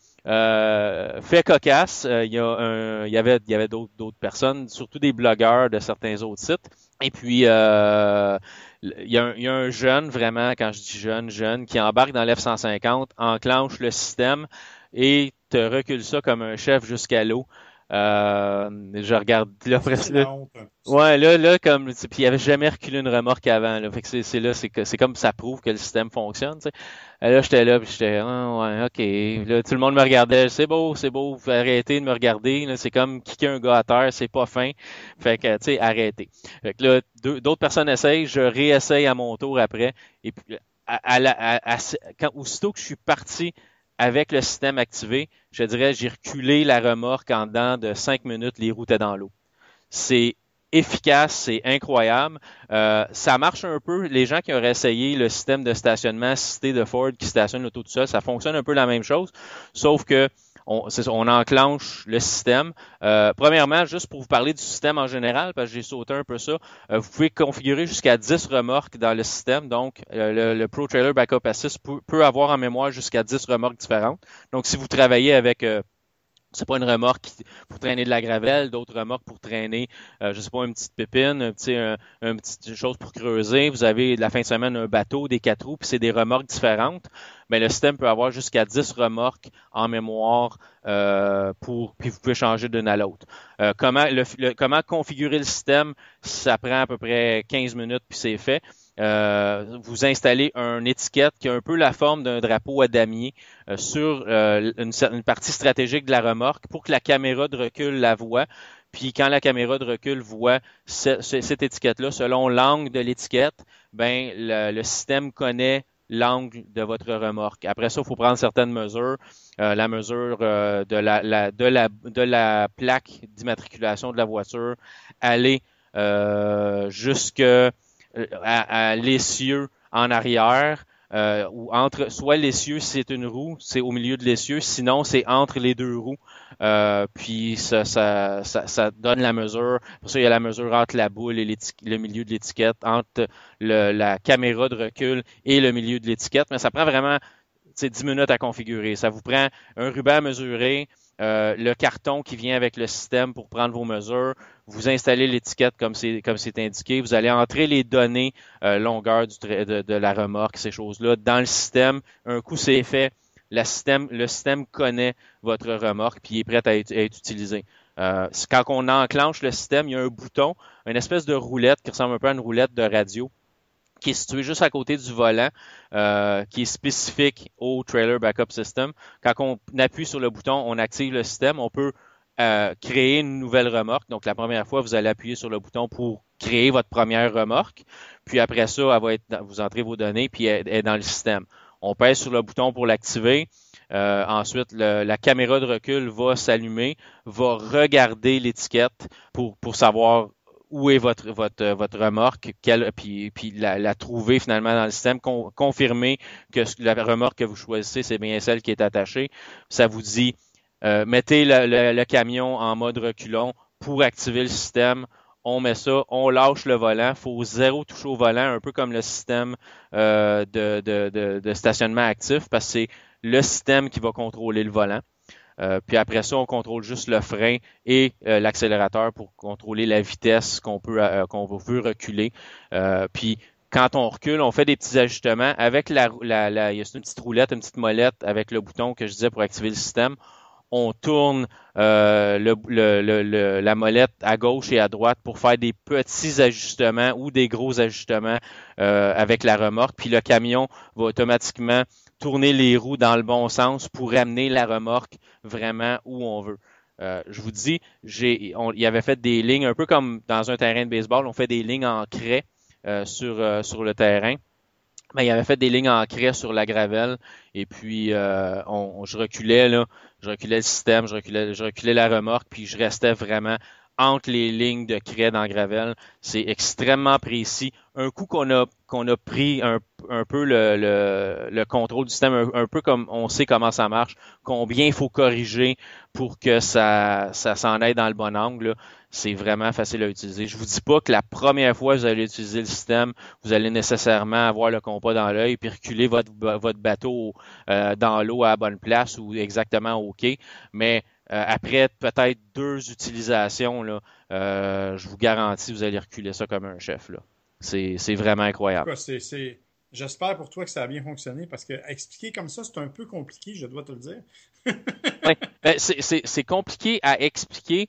Fait cocasse, il y avait d'autres personnes, surtout des blogueurs de certains autres sites. Et puis, il y a un jeune, vraiment, quand je dis jeune, qui embarque dans l'F-150, enclenche le système et te recule ça comme un chef jusqu'à l'eau. Je regarde là presque. Ouais, là, comme puis il avait jamais reculé une remorque avant. Là. Fait que c'est comme ça prouve que le système fonctionne. T'sais. Là, j'étais là, puis j'étais ouais, ok. Là, tout le monde me regardait. C'est beau, vous arrêtez de me regarder. Là, c'est comme kicker un gars à terre, c'est pas fin. Fait que tu sais, arrêtez. Fait que là, d'autres personnes essayent, je réessaye à mon tour après. Et puis aussitôt que je suis parti avec le système activé, je dirais, j'ai reculé la remorque en dedans de 5 minutes, les roues étaient dans l'eau. C'est efficace, c'est incroyable. Ça marche un peu. Les gens qui auraient essayé le système de stationnement assisté de Ford qui stationne l'auto tout seul, ça fonctionne un peu la même chose, sauf que on enclenche le système. Premièrement, juste pour vous parler du système en général, parce que j'ai sauté un peu ça, vous pouvez configurer jusqu'à 10 remorques dans le système. Donc, le Pro Trailer Backup Assist peut avoir en mémoire jusqu'à 10 remorques différentes. Donc, si vous travaillez avec c'est pas une remorque pour traîner de la gravelle, d'autres remorques pour traîner, je sais pas, une petite pépine, une petite chose pour creuser. Vous avez de la fin de semaine un bateau, des 4 roues, puis c'est des remorques différentes. Mais le système peut avoir jusqu'à 10 remorques en mémoire puis vous pouvez changer d'une à l'autre. Comment configurer le système, ça prend à peu près 15 minutes puis c'est fait. Vous installez une étiquette qui a un peu la forme d'un drapeau à damier sur une partie stratégique de la remorque pour que la caméra de recul la voie. Puis quand la caméra de recul voit cette étiquette-là, selon l'angle de l'étiquette, ben le système connaît l'angle de votre remorque. Après ça, il faut prendre certaines mesures. La mesure de la plaque d'immatriculation de la voiture, aller jusque à l'essieu en arrière, ou entre soit l'essieu si c'est une roue, c'est au milieu de l'essieu, sinon c'est entre les deux roues. Puis ça donne la mesure. Pour ça, il y a la mesure entre la boule et le milieu de l'étiquette, entre la caméra de recul et le milieu de l'étiquette. Mais ça prend vraiment 10 minutes à configurer. Ça vous prend un ruban à mesurer, le carton qui vient avec le système pour prendre vos mesures. Vous installez l'étiquette comme c'est indiqué. Vous allez entrer les données longueur de la remorque, ces choses-là, dans le système. Un coup c'est fait, le système connaît votre remorque puis il est prêt à être utilisé. Quand on enclenche le système, il y a un bouton, une espèce de roulette qui ressemble un peu à une roulette de radio qui est situé juste à côté du volant, qui est spécifique au Trailer Backup System. Quand on appuie sur le bouton, on active le système, on peut créer une nouvelle remorque. Donc, la première fois, vous allez appuyer sur le bouton pour créer votre première remorque. Puis après ça, vous entrez vos données, puis elle est dans le système. On pèse sur le bouton pour l'activer. Ensuite, la caméra de recul va s'allumer, va regarder l'étiquette pour savoir où est votre remorque, puis la trouver finalement dans le système, confirmer que la remorque que vous choisissez, c'est bien celle qui est attachée. Ça vous dit, mettez le camion en mode reculon pour activer le système. On met ça, on lâche le volant, faut zéro toucher au volant, un peu comme le système de stationnement actif, parce que c'est le système qui va contrôler le volant. Puis après ça, on contrôle juste le frein et l'accélérateur pour contrôler la vitesse qu'on veut reculer. Puis quand on recule, on fait des petits ajustements avec il y a une petite roulette, une petite molette avec le bouton que je disais pour activer le système. On tourne la molette à gauche et à droite pour faire des petits ajustements ou des gros ajustements avec la remorque. Puis le camion va automatiquement tourner les roues dans le bon sens pour amener la remorque vraiment où on veut. Je vous dis, il avait fait des lignes, un peu comme dans un terrain de baseball, on fait des lignes en craie sur le terrain. Ben, il avait fait des lignes en craie sur la gravelle et puis je reculais le système, je reculais la remorque, puis je restais vraiment entre les lignes de craie dans la gravelle. C'est extrêmement précis. Un coup qu'on a pris un peu le contrôle du système, un peu comme on sait comment ça marche, combien il faut corriger pour que ça s'en aille dans le bon angle, là, c'est vraiment facile à utiliser. Je vous dis pas que la première fois que vous allez utiliser le système, vous allez nécessairement avoir le compas dans l'œil puis reculer votre bateau dans l'eau à la bonne place ou exactement au quai, mais après peut-être 2 utilisations, là, je vous garantis, vous allez reculer ça comme un chef, là. C'est vraiment incroyable. J'espère pour toi que ça a bien fonctionné parce que expliquer comme ça, c'est un peu compliqué, je dois te le dire. Ouais. Ben, c'est compliqué à expliquer.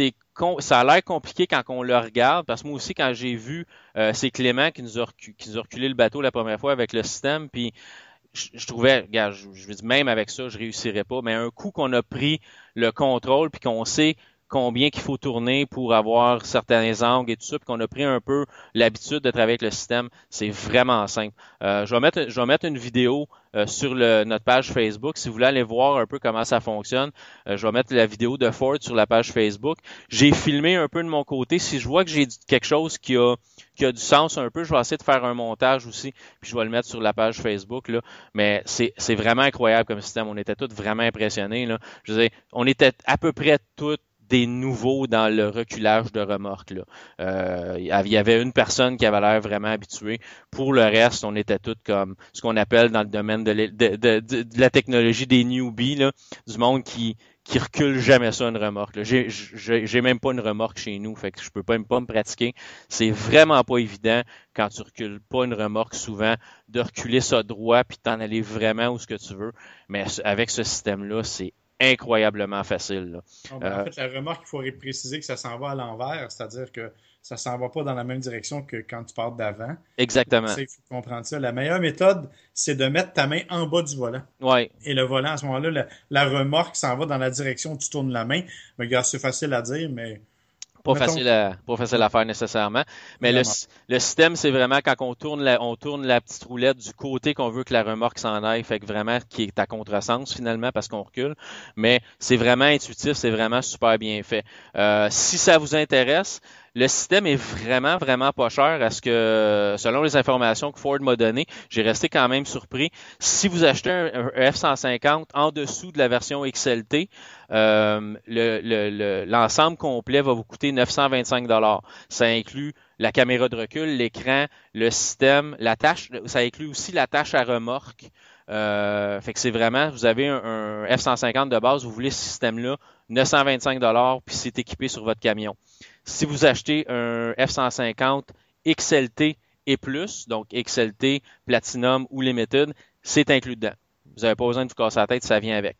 Ça a l'air compliqué quand on le regarde, parce que moi aussi, quand j'ai vu, c'est Clément qui nous a reculé le bateau la première fois avec le système, puis je trouvais, regarde, je veux dire, même avec ça, je réussirais pas, mais un coup qu'on a pris le contrôle, puis qu'on sait combien qu'il faut tourner pour avoir certains angles et tout ça, puis qu'on a pris un peu l'habitude de travailler avec le système, c'est vraiment simple. Je vais mettre une vidéo sur notre page Facebook. Si vous voulez aller voir un peu comment ça fonctionne, je vais mettre la vidéo de Ford sur la page Facebook. J'ai filmé un peu de mon côté. Si je vois que j'ai quelque chose qui a du sens un peu, je vais essayer de faire un montage aussi, puis je vais le mettre sur la page Facebook, là. Mais c'est vraiment incroyable comme système. On était tous vraiment impressionnés, là. Je veux dire, on était à peu près tous des nouveaux dans le reculage de remorque, là. Il y avait une personne qui avait l'air vraiment habituée. Pour le reste, on était tous comme ce qu'on appelle dans le domaine de la technologie des newbies, là, du monde qui recule jamais ça une remorque, là. J'ai même pas une remorque chez nous, fait que je peux pas me pratiquer. C'est vraiment pas évident quand tu recules pas une remorque souvent de reculer ça droit puis t'en aller vraiment où ce que tu veux. Mais avec ce système-là, c'est incroyablement facile, là. En fait, la remorque, il faudrait préciser que ça s'en va à l'envers, c'est-à-dire que ça s'en va pas dans la même direction que quand tu pars d'avant. Exactement. Il faut comprendre ça. La meilleure méthode, c'est de mettre ta main en bas du volant. Ouais. Et le volant, à ce moment-là, la remorque s'en va dans la direction où tu tournes la main. Mais regarde, c'est facile à dire, mais Pas mettons, facile à faire nécessairement. Mais le système, c'est vraiment quand on tourne la petite roulette du côté qu'on veut que la remorque s'en aille, fait que vraiment qui est à contresens finalement parce qu'on recule. Mais c'est vraiment intuitif, c'est vraiment super bien fait. Si ça vous intéresse, le système est vraiment, vraiment pas cher à ce que, selon les informations que Ford m'a données, j'ai resté quand même surpris. Si vous achetez un F-150 en dessous de la version XLT, l'ensemble complet va vous coûter 925 $. Ça inclut la caméra de recul, l'écran, le système, ça inclut aussi la tâche à remorque. Fait que c'est vraiment, vous avez un F-150 de base, vous voulez ce système-là, 925 $, puis c'est équipé sur votre camion. Si vous achetez un F-150 XLT et plus, donc XLT, Platinum ou Limited, c'est inclus dedans. Vous n'avez pas besoin de vous casser la tête, ça vient avec.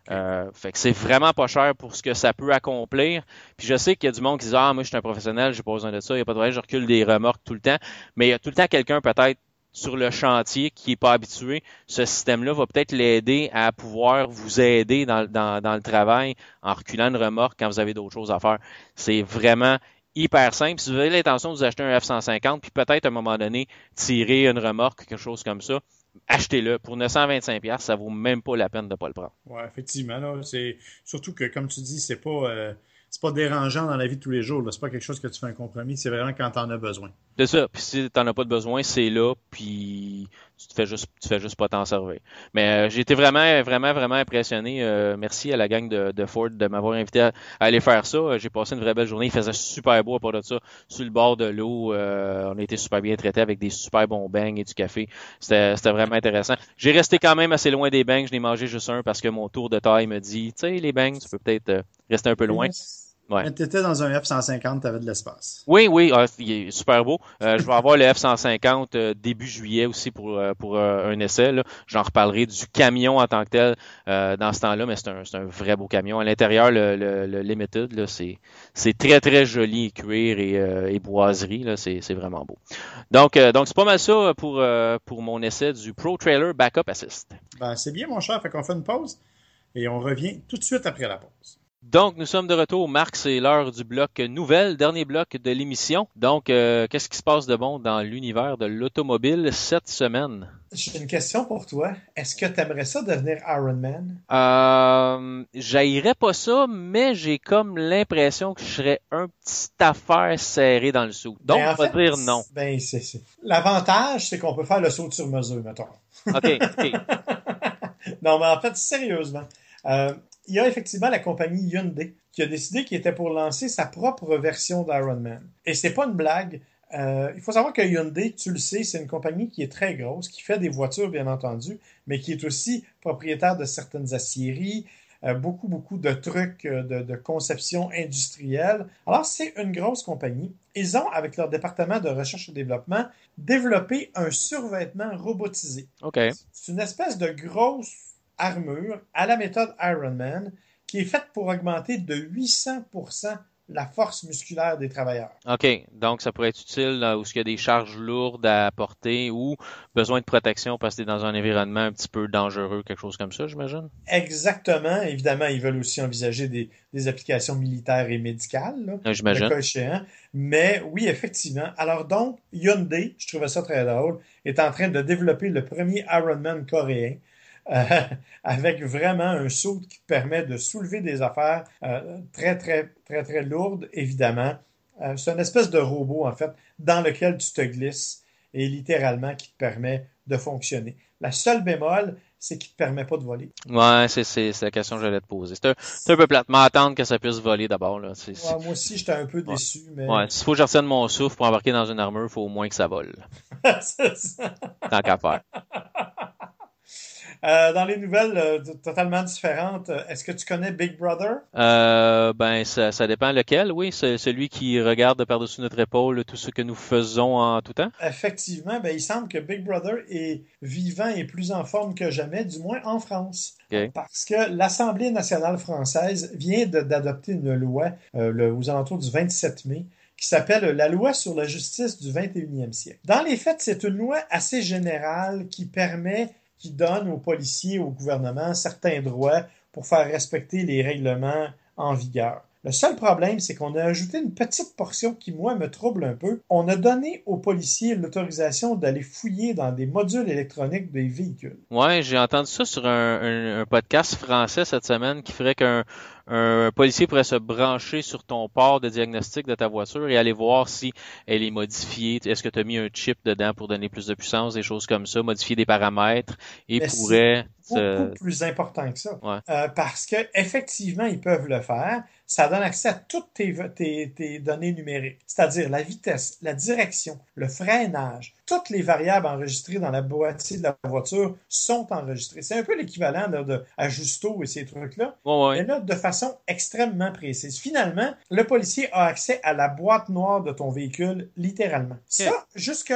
OK. Fait que c'est vraiment pas cher pour ce que ça peut accomplir. Puis je sais qu'il y a du monde qui dit, ah, moi, je suis un professionnel, j'ai pas besoin de ça, il n'y a pas de problème, je recule des remorques tout le temps. Mais il y a tout le temps quelqu'un, peut-être, sur le chantier qui est pas habitué. Ce système-là va peut-être l'aider à pouvoir vous aider dans le travail en reculant une remorque quand vous avez d'autres choses à faire. C'est vraiment hyper simple. Si vous avez l'intention de vous acheter un F-150, puis peut-être à un moment donné, tirer une remorque, quelque chose comme ça, achetez-le. Pour 925$, ça vaut même pas la peine de pas le prendre. Ouais, effectivement, là, c'est surtout que, comme tu dis, c'est pas dérangeant dans la vie de tous les jours, là. C'est pas quelque chose que tu fais un compromis, c'est vraiment quand t'en as besoin. C'est ça. Puis si t'en as pas de besoin, c'est là, puis tu fais juste pas t'en servir. Mais j'ai été vraiment, vraiment, vraiment impressionné. Merci à la gang de Ford de m'avoir invité à aller faire ça. J'ai passé une vraie belle journée. Il faisait super beau à part de ça. Sur le bord de l'eau, on a été super bien traités avec des super bons bangs et du café. C'était vraiment intéressant. J'ai resté quand même assez loin des bangs. Je n'ai mangé juste un parce que mon tour de taille me dit, tu sais, les bangs, tu peux peut-être rester un peu Oui, loin. Ouais. mais t'étais dans un F-150, t'avais de l'espace. Oui, oui, il est super beau. Je vais avoir le F-150 début juillet aussi pour un essai. Là. J'en reparlerai du camion en tant que tel dans ce temps-là, mais c'est un vrai beau camion. À l'intérieur, le Limited, là, c'est très, très joli, cuir et boiserie. Là, c'est vraiment beau. Donc c'est pas mal ça pour mon essai du Pro Trailer Backup Assist. Ben, c'est bien, mon cher, fait qu'on fait une pause et on revient tout de suite après la pause. Donc, nous sommes de retour. Marc, c'est l'heure du bloc nouvelle, dernier bloc de l'émission. Donc, qu'est-ce qui se passe de bon dans l'univers de l'automobile cette semaine? J'ai une question pour toi. Est-ce que tu aimerais ça devenir Iron Man? J'haïrais pas ça, mais j'ai comme l'impression que je serais un petit affaire serré dans le sou. Donc, Ben, en je vais fait, dire non. ben, l'avantage, c'est qu'on peut faire le saut sur mesure, mettons. OK, OK. Non, mais en fait, sérieusement, euh, il y a effectivement la compagnie Hyundai qui a décidé qu'il était pour lancer sa propre version d'Iron Man. Et c'est pas une blague. Il faut savoir que Hyundai, tu le sais, c'est une compagnie qui est très grosse, qui fait des voitures, bien entendu, mais qui est aussi propriétaire de certaines aciéries, beaucoup de trucs de conception industrielle. Alors, c'est une grosse compagnie. Ils ont, avec leur département de recherche et développement, développé un survêtement robotisé. OK. C'est une espèce de grosse armure à la méthode Iron Man qui est faite pour augmenter de 800% la force musculaire des travailleurs. OK. Donc, ça pourrait être utile là où il y a des charges lourdes à porter ou besoin de protection parce que tu es dans un environnement un petit peu dangereux, quelque chose comme ça, j'imagine? Exactement. Évidemment, ils veulent aussi envisager des applications militaires et médicales, là, le J'imagine. cas échéant. Mais oui, effectivement. Alors donc, Hyundai, je trouvais ça très drôle, est en train de développer le premier Ironman coréen. euh, avec vraiment un saut qui te permet de soulever des affaires très, très, très, très lourdes, évidemment. C'est une espèce de robot, en fait, dans lequel tu te glisses et littéralement qui te permet de fonctionner. La seule bémol, c'est qu'il ne te permet pas de voler. Ouais, c'est la question que j'allais te poser. C'est un peu plate. M'attendre que ça puisse voler d'abord, là. Ouais, moi aussi, j'étais un peu Ouais. déçu, mais Ouais, s'il faut que je retienne mon souffle pour embarquer dans une armure, il faut au moins que ça vole. c'est ça. Tant qu'à faire. Dans les nouvelles totalement différentes, est-ce que tu connais Big Brother? Ben, ça dépend lequel, oui. C'est celui qui regarde par-dessus notre épaule tout ce que nous faisons en tout temps. Effectivement, ben, il semble que Big Brother est vivant et plus en forme que jamais, du moins en France. OK. Parce que l'Assemblée nationale française vient d'adopter une loi aux alentours du 27 mai qui s'appelle la loi sur la justice du 21e siècle. Dans les faits, c'est une loi assez générale qui donne aux policiers, au gouvernement, certains droits pour faire respecter les règlements en vigueur. Le seul problème, c'est qu'on a ajouté une petite portion qui, moi, me trouble un peu. On a donné aux policiers l'autorisation d'aller fouiller dans des modules électroniques des véhicules. Ouais, j'ai entendu ça sur un podcast français cette semaine qui ferait qu'un policier pourrait se brancher sur ton port de diagnostic de ta voiture et aller voir si elle est modifiée. Est-ce que tu as mis un chip dedans pour donner plus de puissance, des choses comme ça, modifier des paramètres et Mais c'est pourrait beaucoup plus important que ça. Ouais. Parce que effectivement, ils peuvent le faire. Ça donne accès à toutes tes données numériques, c'est-à-dire la vitesse, la direction, le freinage. Toutes les variables enregistrées dans la boîtier de la voiture sont enregistrées. C'est un peu l'équivalent là, de Ajusto et ces trucs-là, Ouais, mais ouais. là, de façon extrêmement précise. Finalement, le policier a accès à la boîte noire de ton véhicule, littéralement. OK. Ça, jusque-là,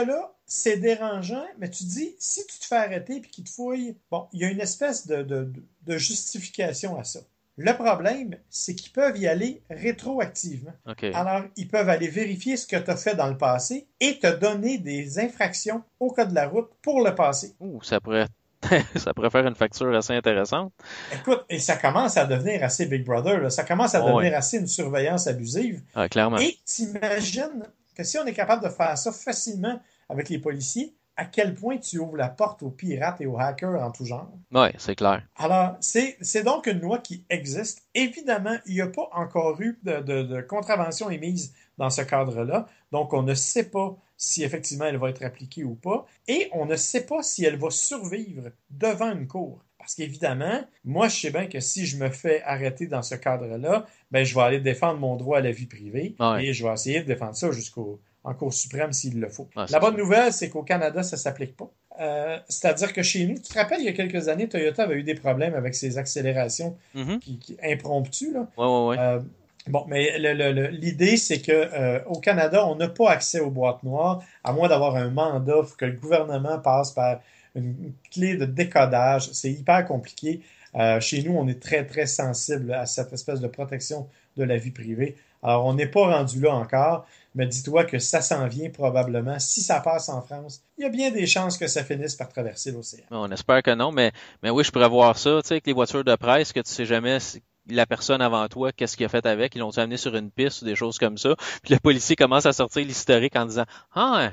c'est dérangeant, mais tu dis, si tu te fais arrêter puis qu'ils te fouillent, bon, il y a une espèce de justification à ça. Le problème, c'est qu'ils peuvent y aller rétroactivement. OK. Alors, ils peuvent aller vérifier ce que tu as fait dans le passé et te donner des infractions au code de la route pour le passé. Ouh, ça pourrait ça pourrait faire une facture assez intéressante. Écoute, et ça commence à devenir assez Big Brother, là. Ça commence à devenir Ouais. assez une surveillance abusive. Ah, clairement. Et t'imagines que si on est capable de faire ça facilement avec les policiers, à quel point tu ouvres la porte aux pirates et aux hackers en tout genre. Ouais, c'est clair. Alors, c'est donc une loi qui existe. Évidemment, il n'y a pas encore eu de contravention émise dans ce cadre-là. Donc, on ne sait pas si effectivement elle va être appliquée ou pas. Et on ne sait pas si elle va survivre devant une cour. Parce qu'évidemment, moi, je sais bien que si je me fais arrêter dans ce cadre-là, ben, je vais aller défendre mon droit à la vie privée Ouais. et je vais essayer de défendre ça en Cour suprême s'il le faut. Ah, La bonne sûr. nouvelle, c'est qu'au Canada, ça ne s'applique pas. C'est-à-dire que chez nous, tu te rappelles, il y a quelques années, Toyota avait eu des problèmes avec ses accélérations Mhm. impromptues. Là. Ouais. Bon, mais l'idée, c'est que au Canada, on n'a pas accès aux boîtes noires, à moins d'avoir un mandat, que le gouvernement passe par une clé de décodage. C'est hyper compliqué. Chez nous, on est très, très sensible à cette espèce de protection de la vie privée. Alors, on n'est pas rendu là encore, mais dis-toi que ça s'en vient probablement. Si ça passe en France, il y a bien des chances que ça finisse par traverser l'océan. On espère que non, mais oui, je pourrais voir ça, tu sais, avec les voitures de presse, que tu sais jamais la personne avant toi, qu'est-ce qu'il a fait avec, ils l'ont amené sur une piste ou des choses comme ça. Puis le policier commence à sortir l'historique en disant, ah,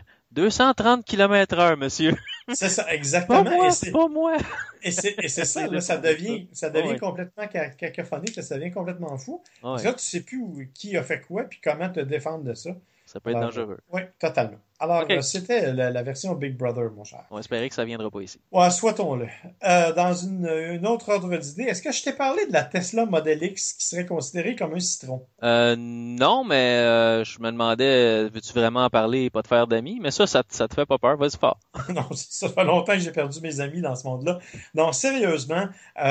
230 km/h, monsieur. C'est ça, Pas exactement. moi, pas moi. Et c'est ça, là, ça devient complètement cacophonique, là, ça devient complètement fou. Parce que là, tu sais plus qui a fait quoi, puis comment te défendre de ça. Ça peut être dangereux. Oui, totalement. Alors, OK. C'était la version Big Brother, mon cher. On va espérer que ça viendra pas ici. Ouais, souhaitons-le. Dans une autre ordre d'idée, est-ce que je t'ai parlé de la Tesla Model X qui serait considérée comme un citron? Non, mais je me demandais, veux-tu vraiment en parler et pas te faire d'amis? Mais ça te fait pas peur, vas-y fort. Non, ça fait longtemps que j'ai perdu mes amis dans ce monde-là. Non, sérieusement,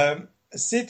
c'est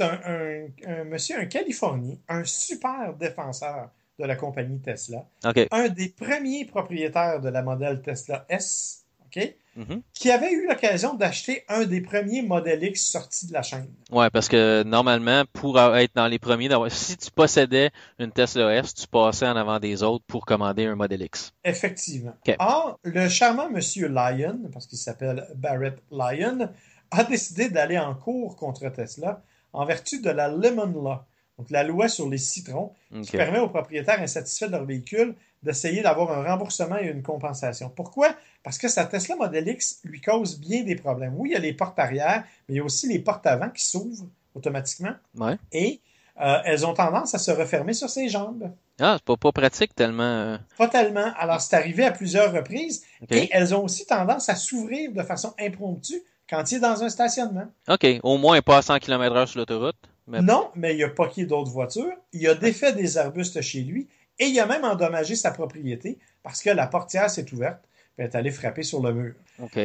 un monsieur, un Californien, un super défenseur de la compagnie Tesla, OK. un des premiers propriétaires de la modèle Tesla S, OK, Mhm. qui avait eu l'occasion d'acheter un des premiers Model X sortis de la chaîne. Ouais, parce que normalement, pour être dans les premiers, si tu possédais une Tesla S, tu passais en avant des autres pour commander un Model X. Effectivement. OK. Or, le charmant monsieur Lyon, parce qu'il s'appelle Barrett Lyon, a décidé d'aller en cours contre Tesla en vertu de la Lemon Law, donc la loi sur les citrons, qui OK. permet aux propriétaires insatisfaits de leur véhicule d'essayer d'avoir un remboursement et une compensation. Pourquoi? Parce que sa Tesla Model X lui cause bien des problèmes. Oui, il y a les portes arrière, mais il y a aussi les portes avant qui s'ouvrent automatiquement Ouais. et elles ont tendance à se refermer sur ses jambes. Ah, c'est pas pratique tellement. Pas tellement. Alors, c'est arrivé à plusieurs reprises OK. et elles ont aussi tendance à s'ouvrir de façon impromptue quand il est dans un stationnement. OK. Au moins pas à 100 km/h sur l'autoroute. Mais... Non, mais il a poqué d'autres voitures. Il a défait des arbustes chez lui et il a même endommagé sa propriété parce que la portière s'est ouverte et est allée frapper sur le mur. OK.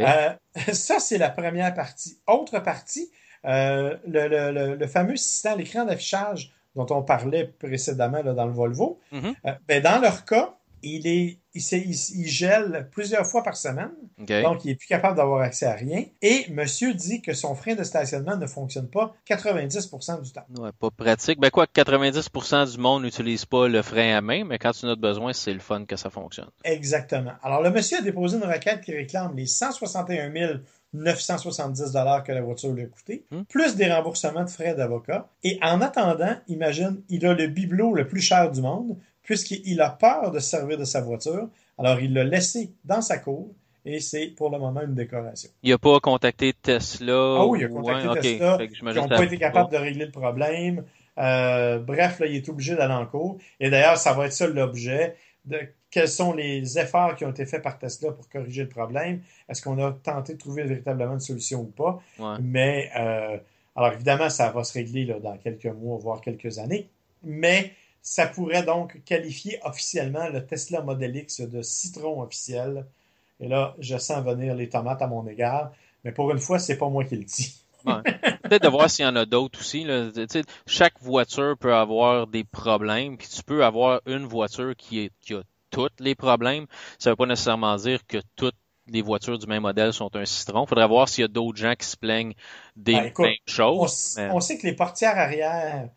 Ça, c'est la première partie. Autre partie, le fameux système à l'écran d'affichage dont on parlait précédemment là, dans le Volvo, Mhm. ben, dans leur cas, il gèle plusieurs fois par semaine, OK. donc il est plus capable d'avoir accès à rien. Et monsieur dit que son frein de stationnement ne fonctionne pas 90% du temps. Ouais, pas pratique. Ben quoi, 90% du monde n'utilise pas le frein à main, mais quand tu en as besoin, c'est le fun que ça fonctionne. Exactement. Alors, le monsieur a déposé une requête qui réclame les 161 970 $ que la voiture lui a coûté, plus des remboursements de frais d'avocat. Et en attendant, imagine, il a le bibelot le plus cher du monde, puisqu'il a peur de se servir de sa voiture. Alors, il l'a laissé dans sa cour et c'est pour le moment une décoration. Il a pas contacté Tesla. Ah oui, il a contacté Tesla, Fait que qui j'imagine n'ont que pas été capables de régler le problème. Bref, là, il est obligé d'aller en cours. Et d'ailleurs, ça va être ça l'objet. Quels sont les efforts qui ont été faits par Tesla pour corriger le problème? Est-ce qu'on a tenté de trouver véritablement une solution ou pas? Ouais. Mais, alors évidemment, ça va se régler là, dans quelques mois, voire quelques années. Mais ça pourrait donc qualifier officiellement le Tesla Model X de citron officiel. Et là, je sens venir les tomates à mon égard. Mais pour une fois, c'est pas moi qui le dis. Ouais. Peut-être de voir s'il y en a d'autres aussi. Là. Tu sais, chaque voiture peut avoir des problèmes, puis tu peux avoir une voiture qui a tous les problèmes. Ça veut pas nécessairement dire que toutes les voitures du même modèle sont un citron. Faudrait voir s'il y a d'autres gens qui se plaignent des Écoute, mêmes choses. on sait que les portières arrière,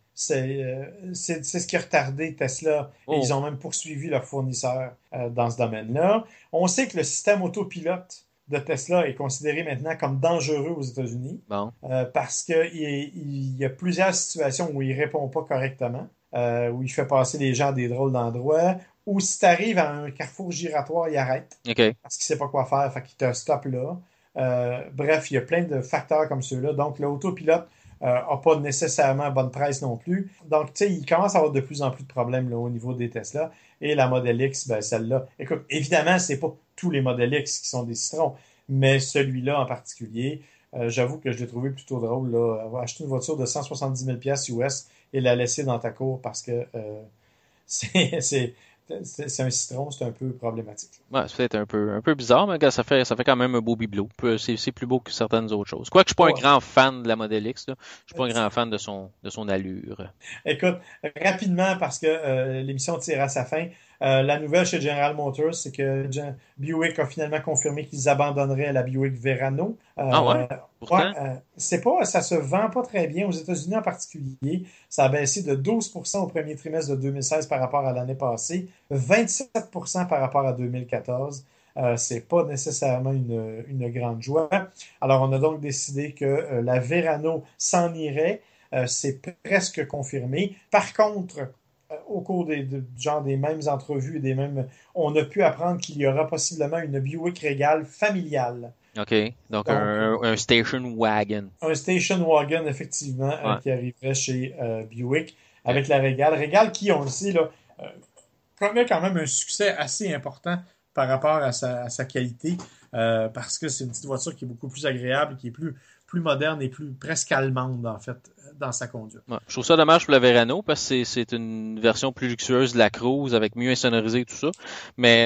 c'est ce qui a retardé Tesla. Et Oh, ils ont même poursuivi leur fournisseur dans ce domaine-là. On sait que le système autopilote de Tesla est considéré maintenant comme dangereux aux États-Unis bon. parce qu'il y a plusieurs situations où il répond pas correctement, où il fait passer les gens à des drôles d'endroits, ou si tu arrives à un carrefour giratoire, il arrête OK. parce qu'il sait pas quoi faire, fait qu'il te stoppe là. Bref, il y a plein de facteurs comme ceux-là. Donc, l'autopilote n'a pas nécessairement bonne presse non plus. Donc, tu sais, il commence à avoir de plus en plus de problèmes là, au niveau des Tesla. Et la Model X, ben, celle-là. Écoute, évidemment, c'est pas tous les Model X qui sont des citrons, mais celui-là en particulier, j'avoue que je l'ai trouvé plutôt drôle, là. Avoir acheté une voiture de 170 000 US et la laisser dans ta cour parce que c'est, c'est, c'est un citron, c'est un peu problématique. Ouais, c'est peut-être un peu bizarre, mais regarde, ça fait quand même un beau bibelot. C'est plus beau que certaines autres choses. Quoique je suis pas un Ouais. grand fan de la Model X, là. Je suis pas un grand fan de son allure. Écoute, rapidement, parce que l'émission tire à sa fin, la nouvelle chez General Motors, c'est que Buick a finalement confirmé qu'ils abandonneraient la Buick Verano. Ah ouais? Pourtant? Ça se vend pas très bien aux États-Unis en particulier. Ça a baissé de 12% au premier trimestre de 2016 par rapport à l'année passée, 27% par rapport à 2014. C'est pas nécessairement une grande joie. Alors, on a donc décidé que la Verano s'en irait. C'est presque confirmé. Par contre, au cours des mêmes entrevues et on a pu apprendre qu'il y aura possiblement une Buick Regal familiale. OK. Donc, Donc, un station wagon. un station wagon, effectivement, Ouais. qui arriverait chez Buick avec la Regal. Regal qui, on le sait, là, connaît quand même un succès assez important par rapport à sa qualité, parce que c'est une petite voiture qui est beaucoup plus agréable, qui est plus moderne et plus presque allemande, en fait, dans sa conduite. Ouais. Je trouve ça dommage pour la Verano parce que c'est une version plus luxueuse de la Cruze avec mieux insonorisé et tout ça. Mais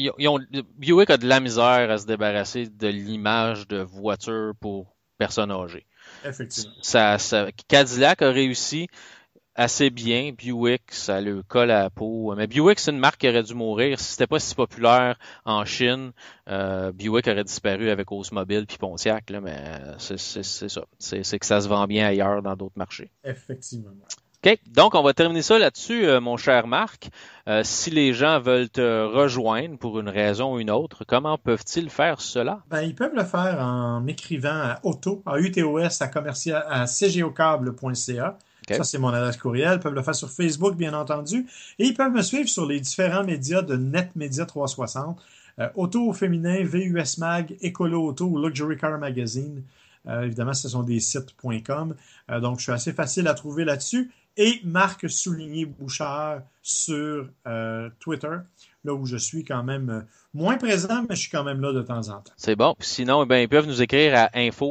Buick a de la misère à se débarrasser de l'image de voiture pour personnes âgées. Effectivement. Cadillac a réussi assez bien. Buick, ça le colle à la peau. Mais Buick, c'est une marque qui aurait dû mourir. Si c'était pas si populaire en Chine, Buick aurait disparu avec Oldsmobile puis Pontiac. Là, mais c'est ça. C'est que ça se vend bien ailleurs dans d'autres marchés. Effectivement. OK. Donc, on va terminer ça là-dessus, mon cher Marc. Si les gens veulent te rejoindre pour une raison ou une autre, comment peuvent-ils faire cela? Ben, ils peuvent le faire en m'écrivant à UTOS à cgocable.ca. Okay. Ça, c'est mon adresse courriel. Ils peuvent le faire sur Facebook, bien entendu. Et ils peuvent me suivre sur les différents médias de NetMedia 360. Auto au féminin, VUS Mag, Écolo Auto ou Luxury Car Magazine. Évidemment, ce sont des sites.com. Donc, je suis assez facile à trouver là-dessus. Et Marc Bouchard sur Twitter, là où je suis quand même moins présent, mais je suis quand même là de temps en temps. C'est bon. Sinon, eh bien, ils peuvent nous écrire à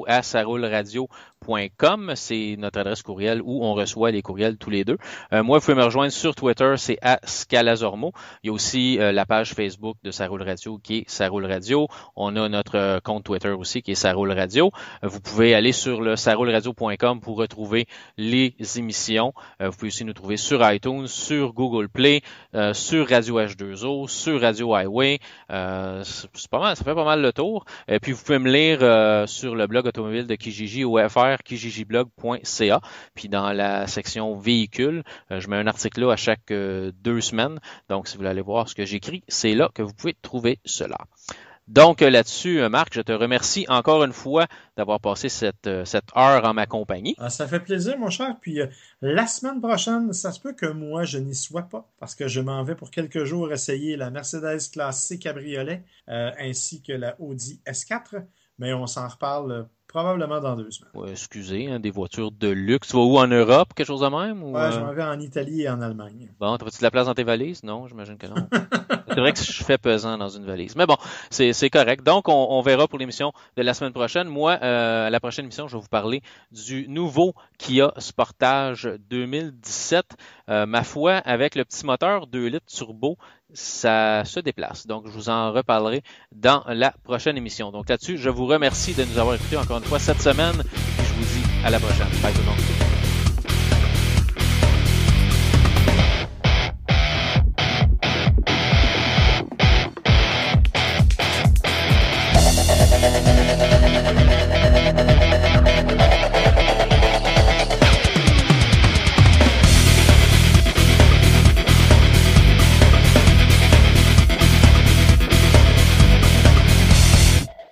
info@sarouleradio.com. C'est notre adresse courriel où on reçoit les courriels tous les deux. Moi, vous pouvez me rejoindre sur Twitter, c'est @scalazormo. Il y a aussi la page Facebook de Ça Roule Radio qui est Ça Roule Radio. On a notre compte Twitter aussi qui est Ça Roule Radio. Vous pouvez aller sur le sarouleradio.com pour retrouver les émissions. Vous pouvez aussi nous trouver sur iTunes, sur Google Play, sur Radio H2O, sur Radio Highway. C'est pas mal, ça fait pas mal le tour. Puis vous pouvez me lire sur le blog automobile de Kijiji au kijjiblog.ca. Puis dans la section véhicules, je mets un article là à chaque 2 semaines. Donc si vous voulez aller voir ce que j'écris, c'est là que vous pouvez trouver cela. Donc là-dessus, Marc, je te remercie encore une fois d'avoir passé cette heure en ma compagnie. Ça fait plaisir, mon cher. Puis la semaine prochaine, ça se peut que moi, je n'y sois pas parce que je m'en vais pour quelques jours essayer la Mercedes Classe C Cabriolet ainsi que la Audi S4. Mais on s'en reparle probablement dans 2 semaines. Ouais, excusez, hein, des voitures de luxe. Tu vas où, en Europe, quelque chose de même? Ou, Ouais, je m'en vais en Italie et en Allemagne. Bon, t'as-tu de la place dans tes valises? Non, j'imagine que non. C'est vrai que je fais pesant dans une valise. Mais bon, c'est correct. Donc, on verra pour l'émission de la semaine prochaine. Moi, à la prochaine émission, je vais vous parler du nouveau Kia Sportage 2017. Ma foi, avec le petit moteur 2 litres turbo, ça se déplace. Donc, je vous en reparlerai dans la prochaine émission. Donc là-dessus, je vous remercie de nous avoir écoutés encore une fois cette semaine. Et je vous dis à la prochaine. Bye tout le monde.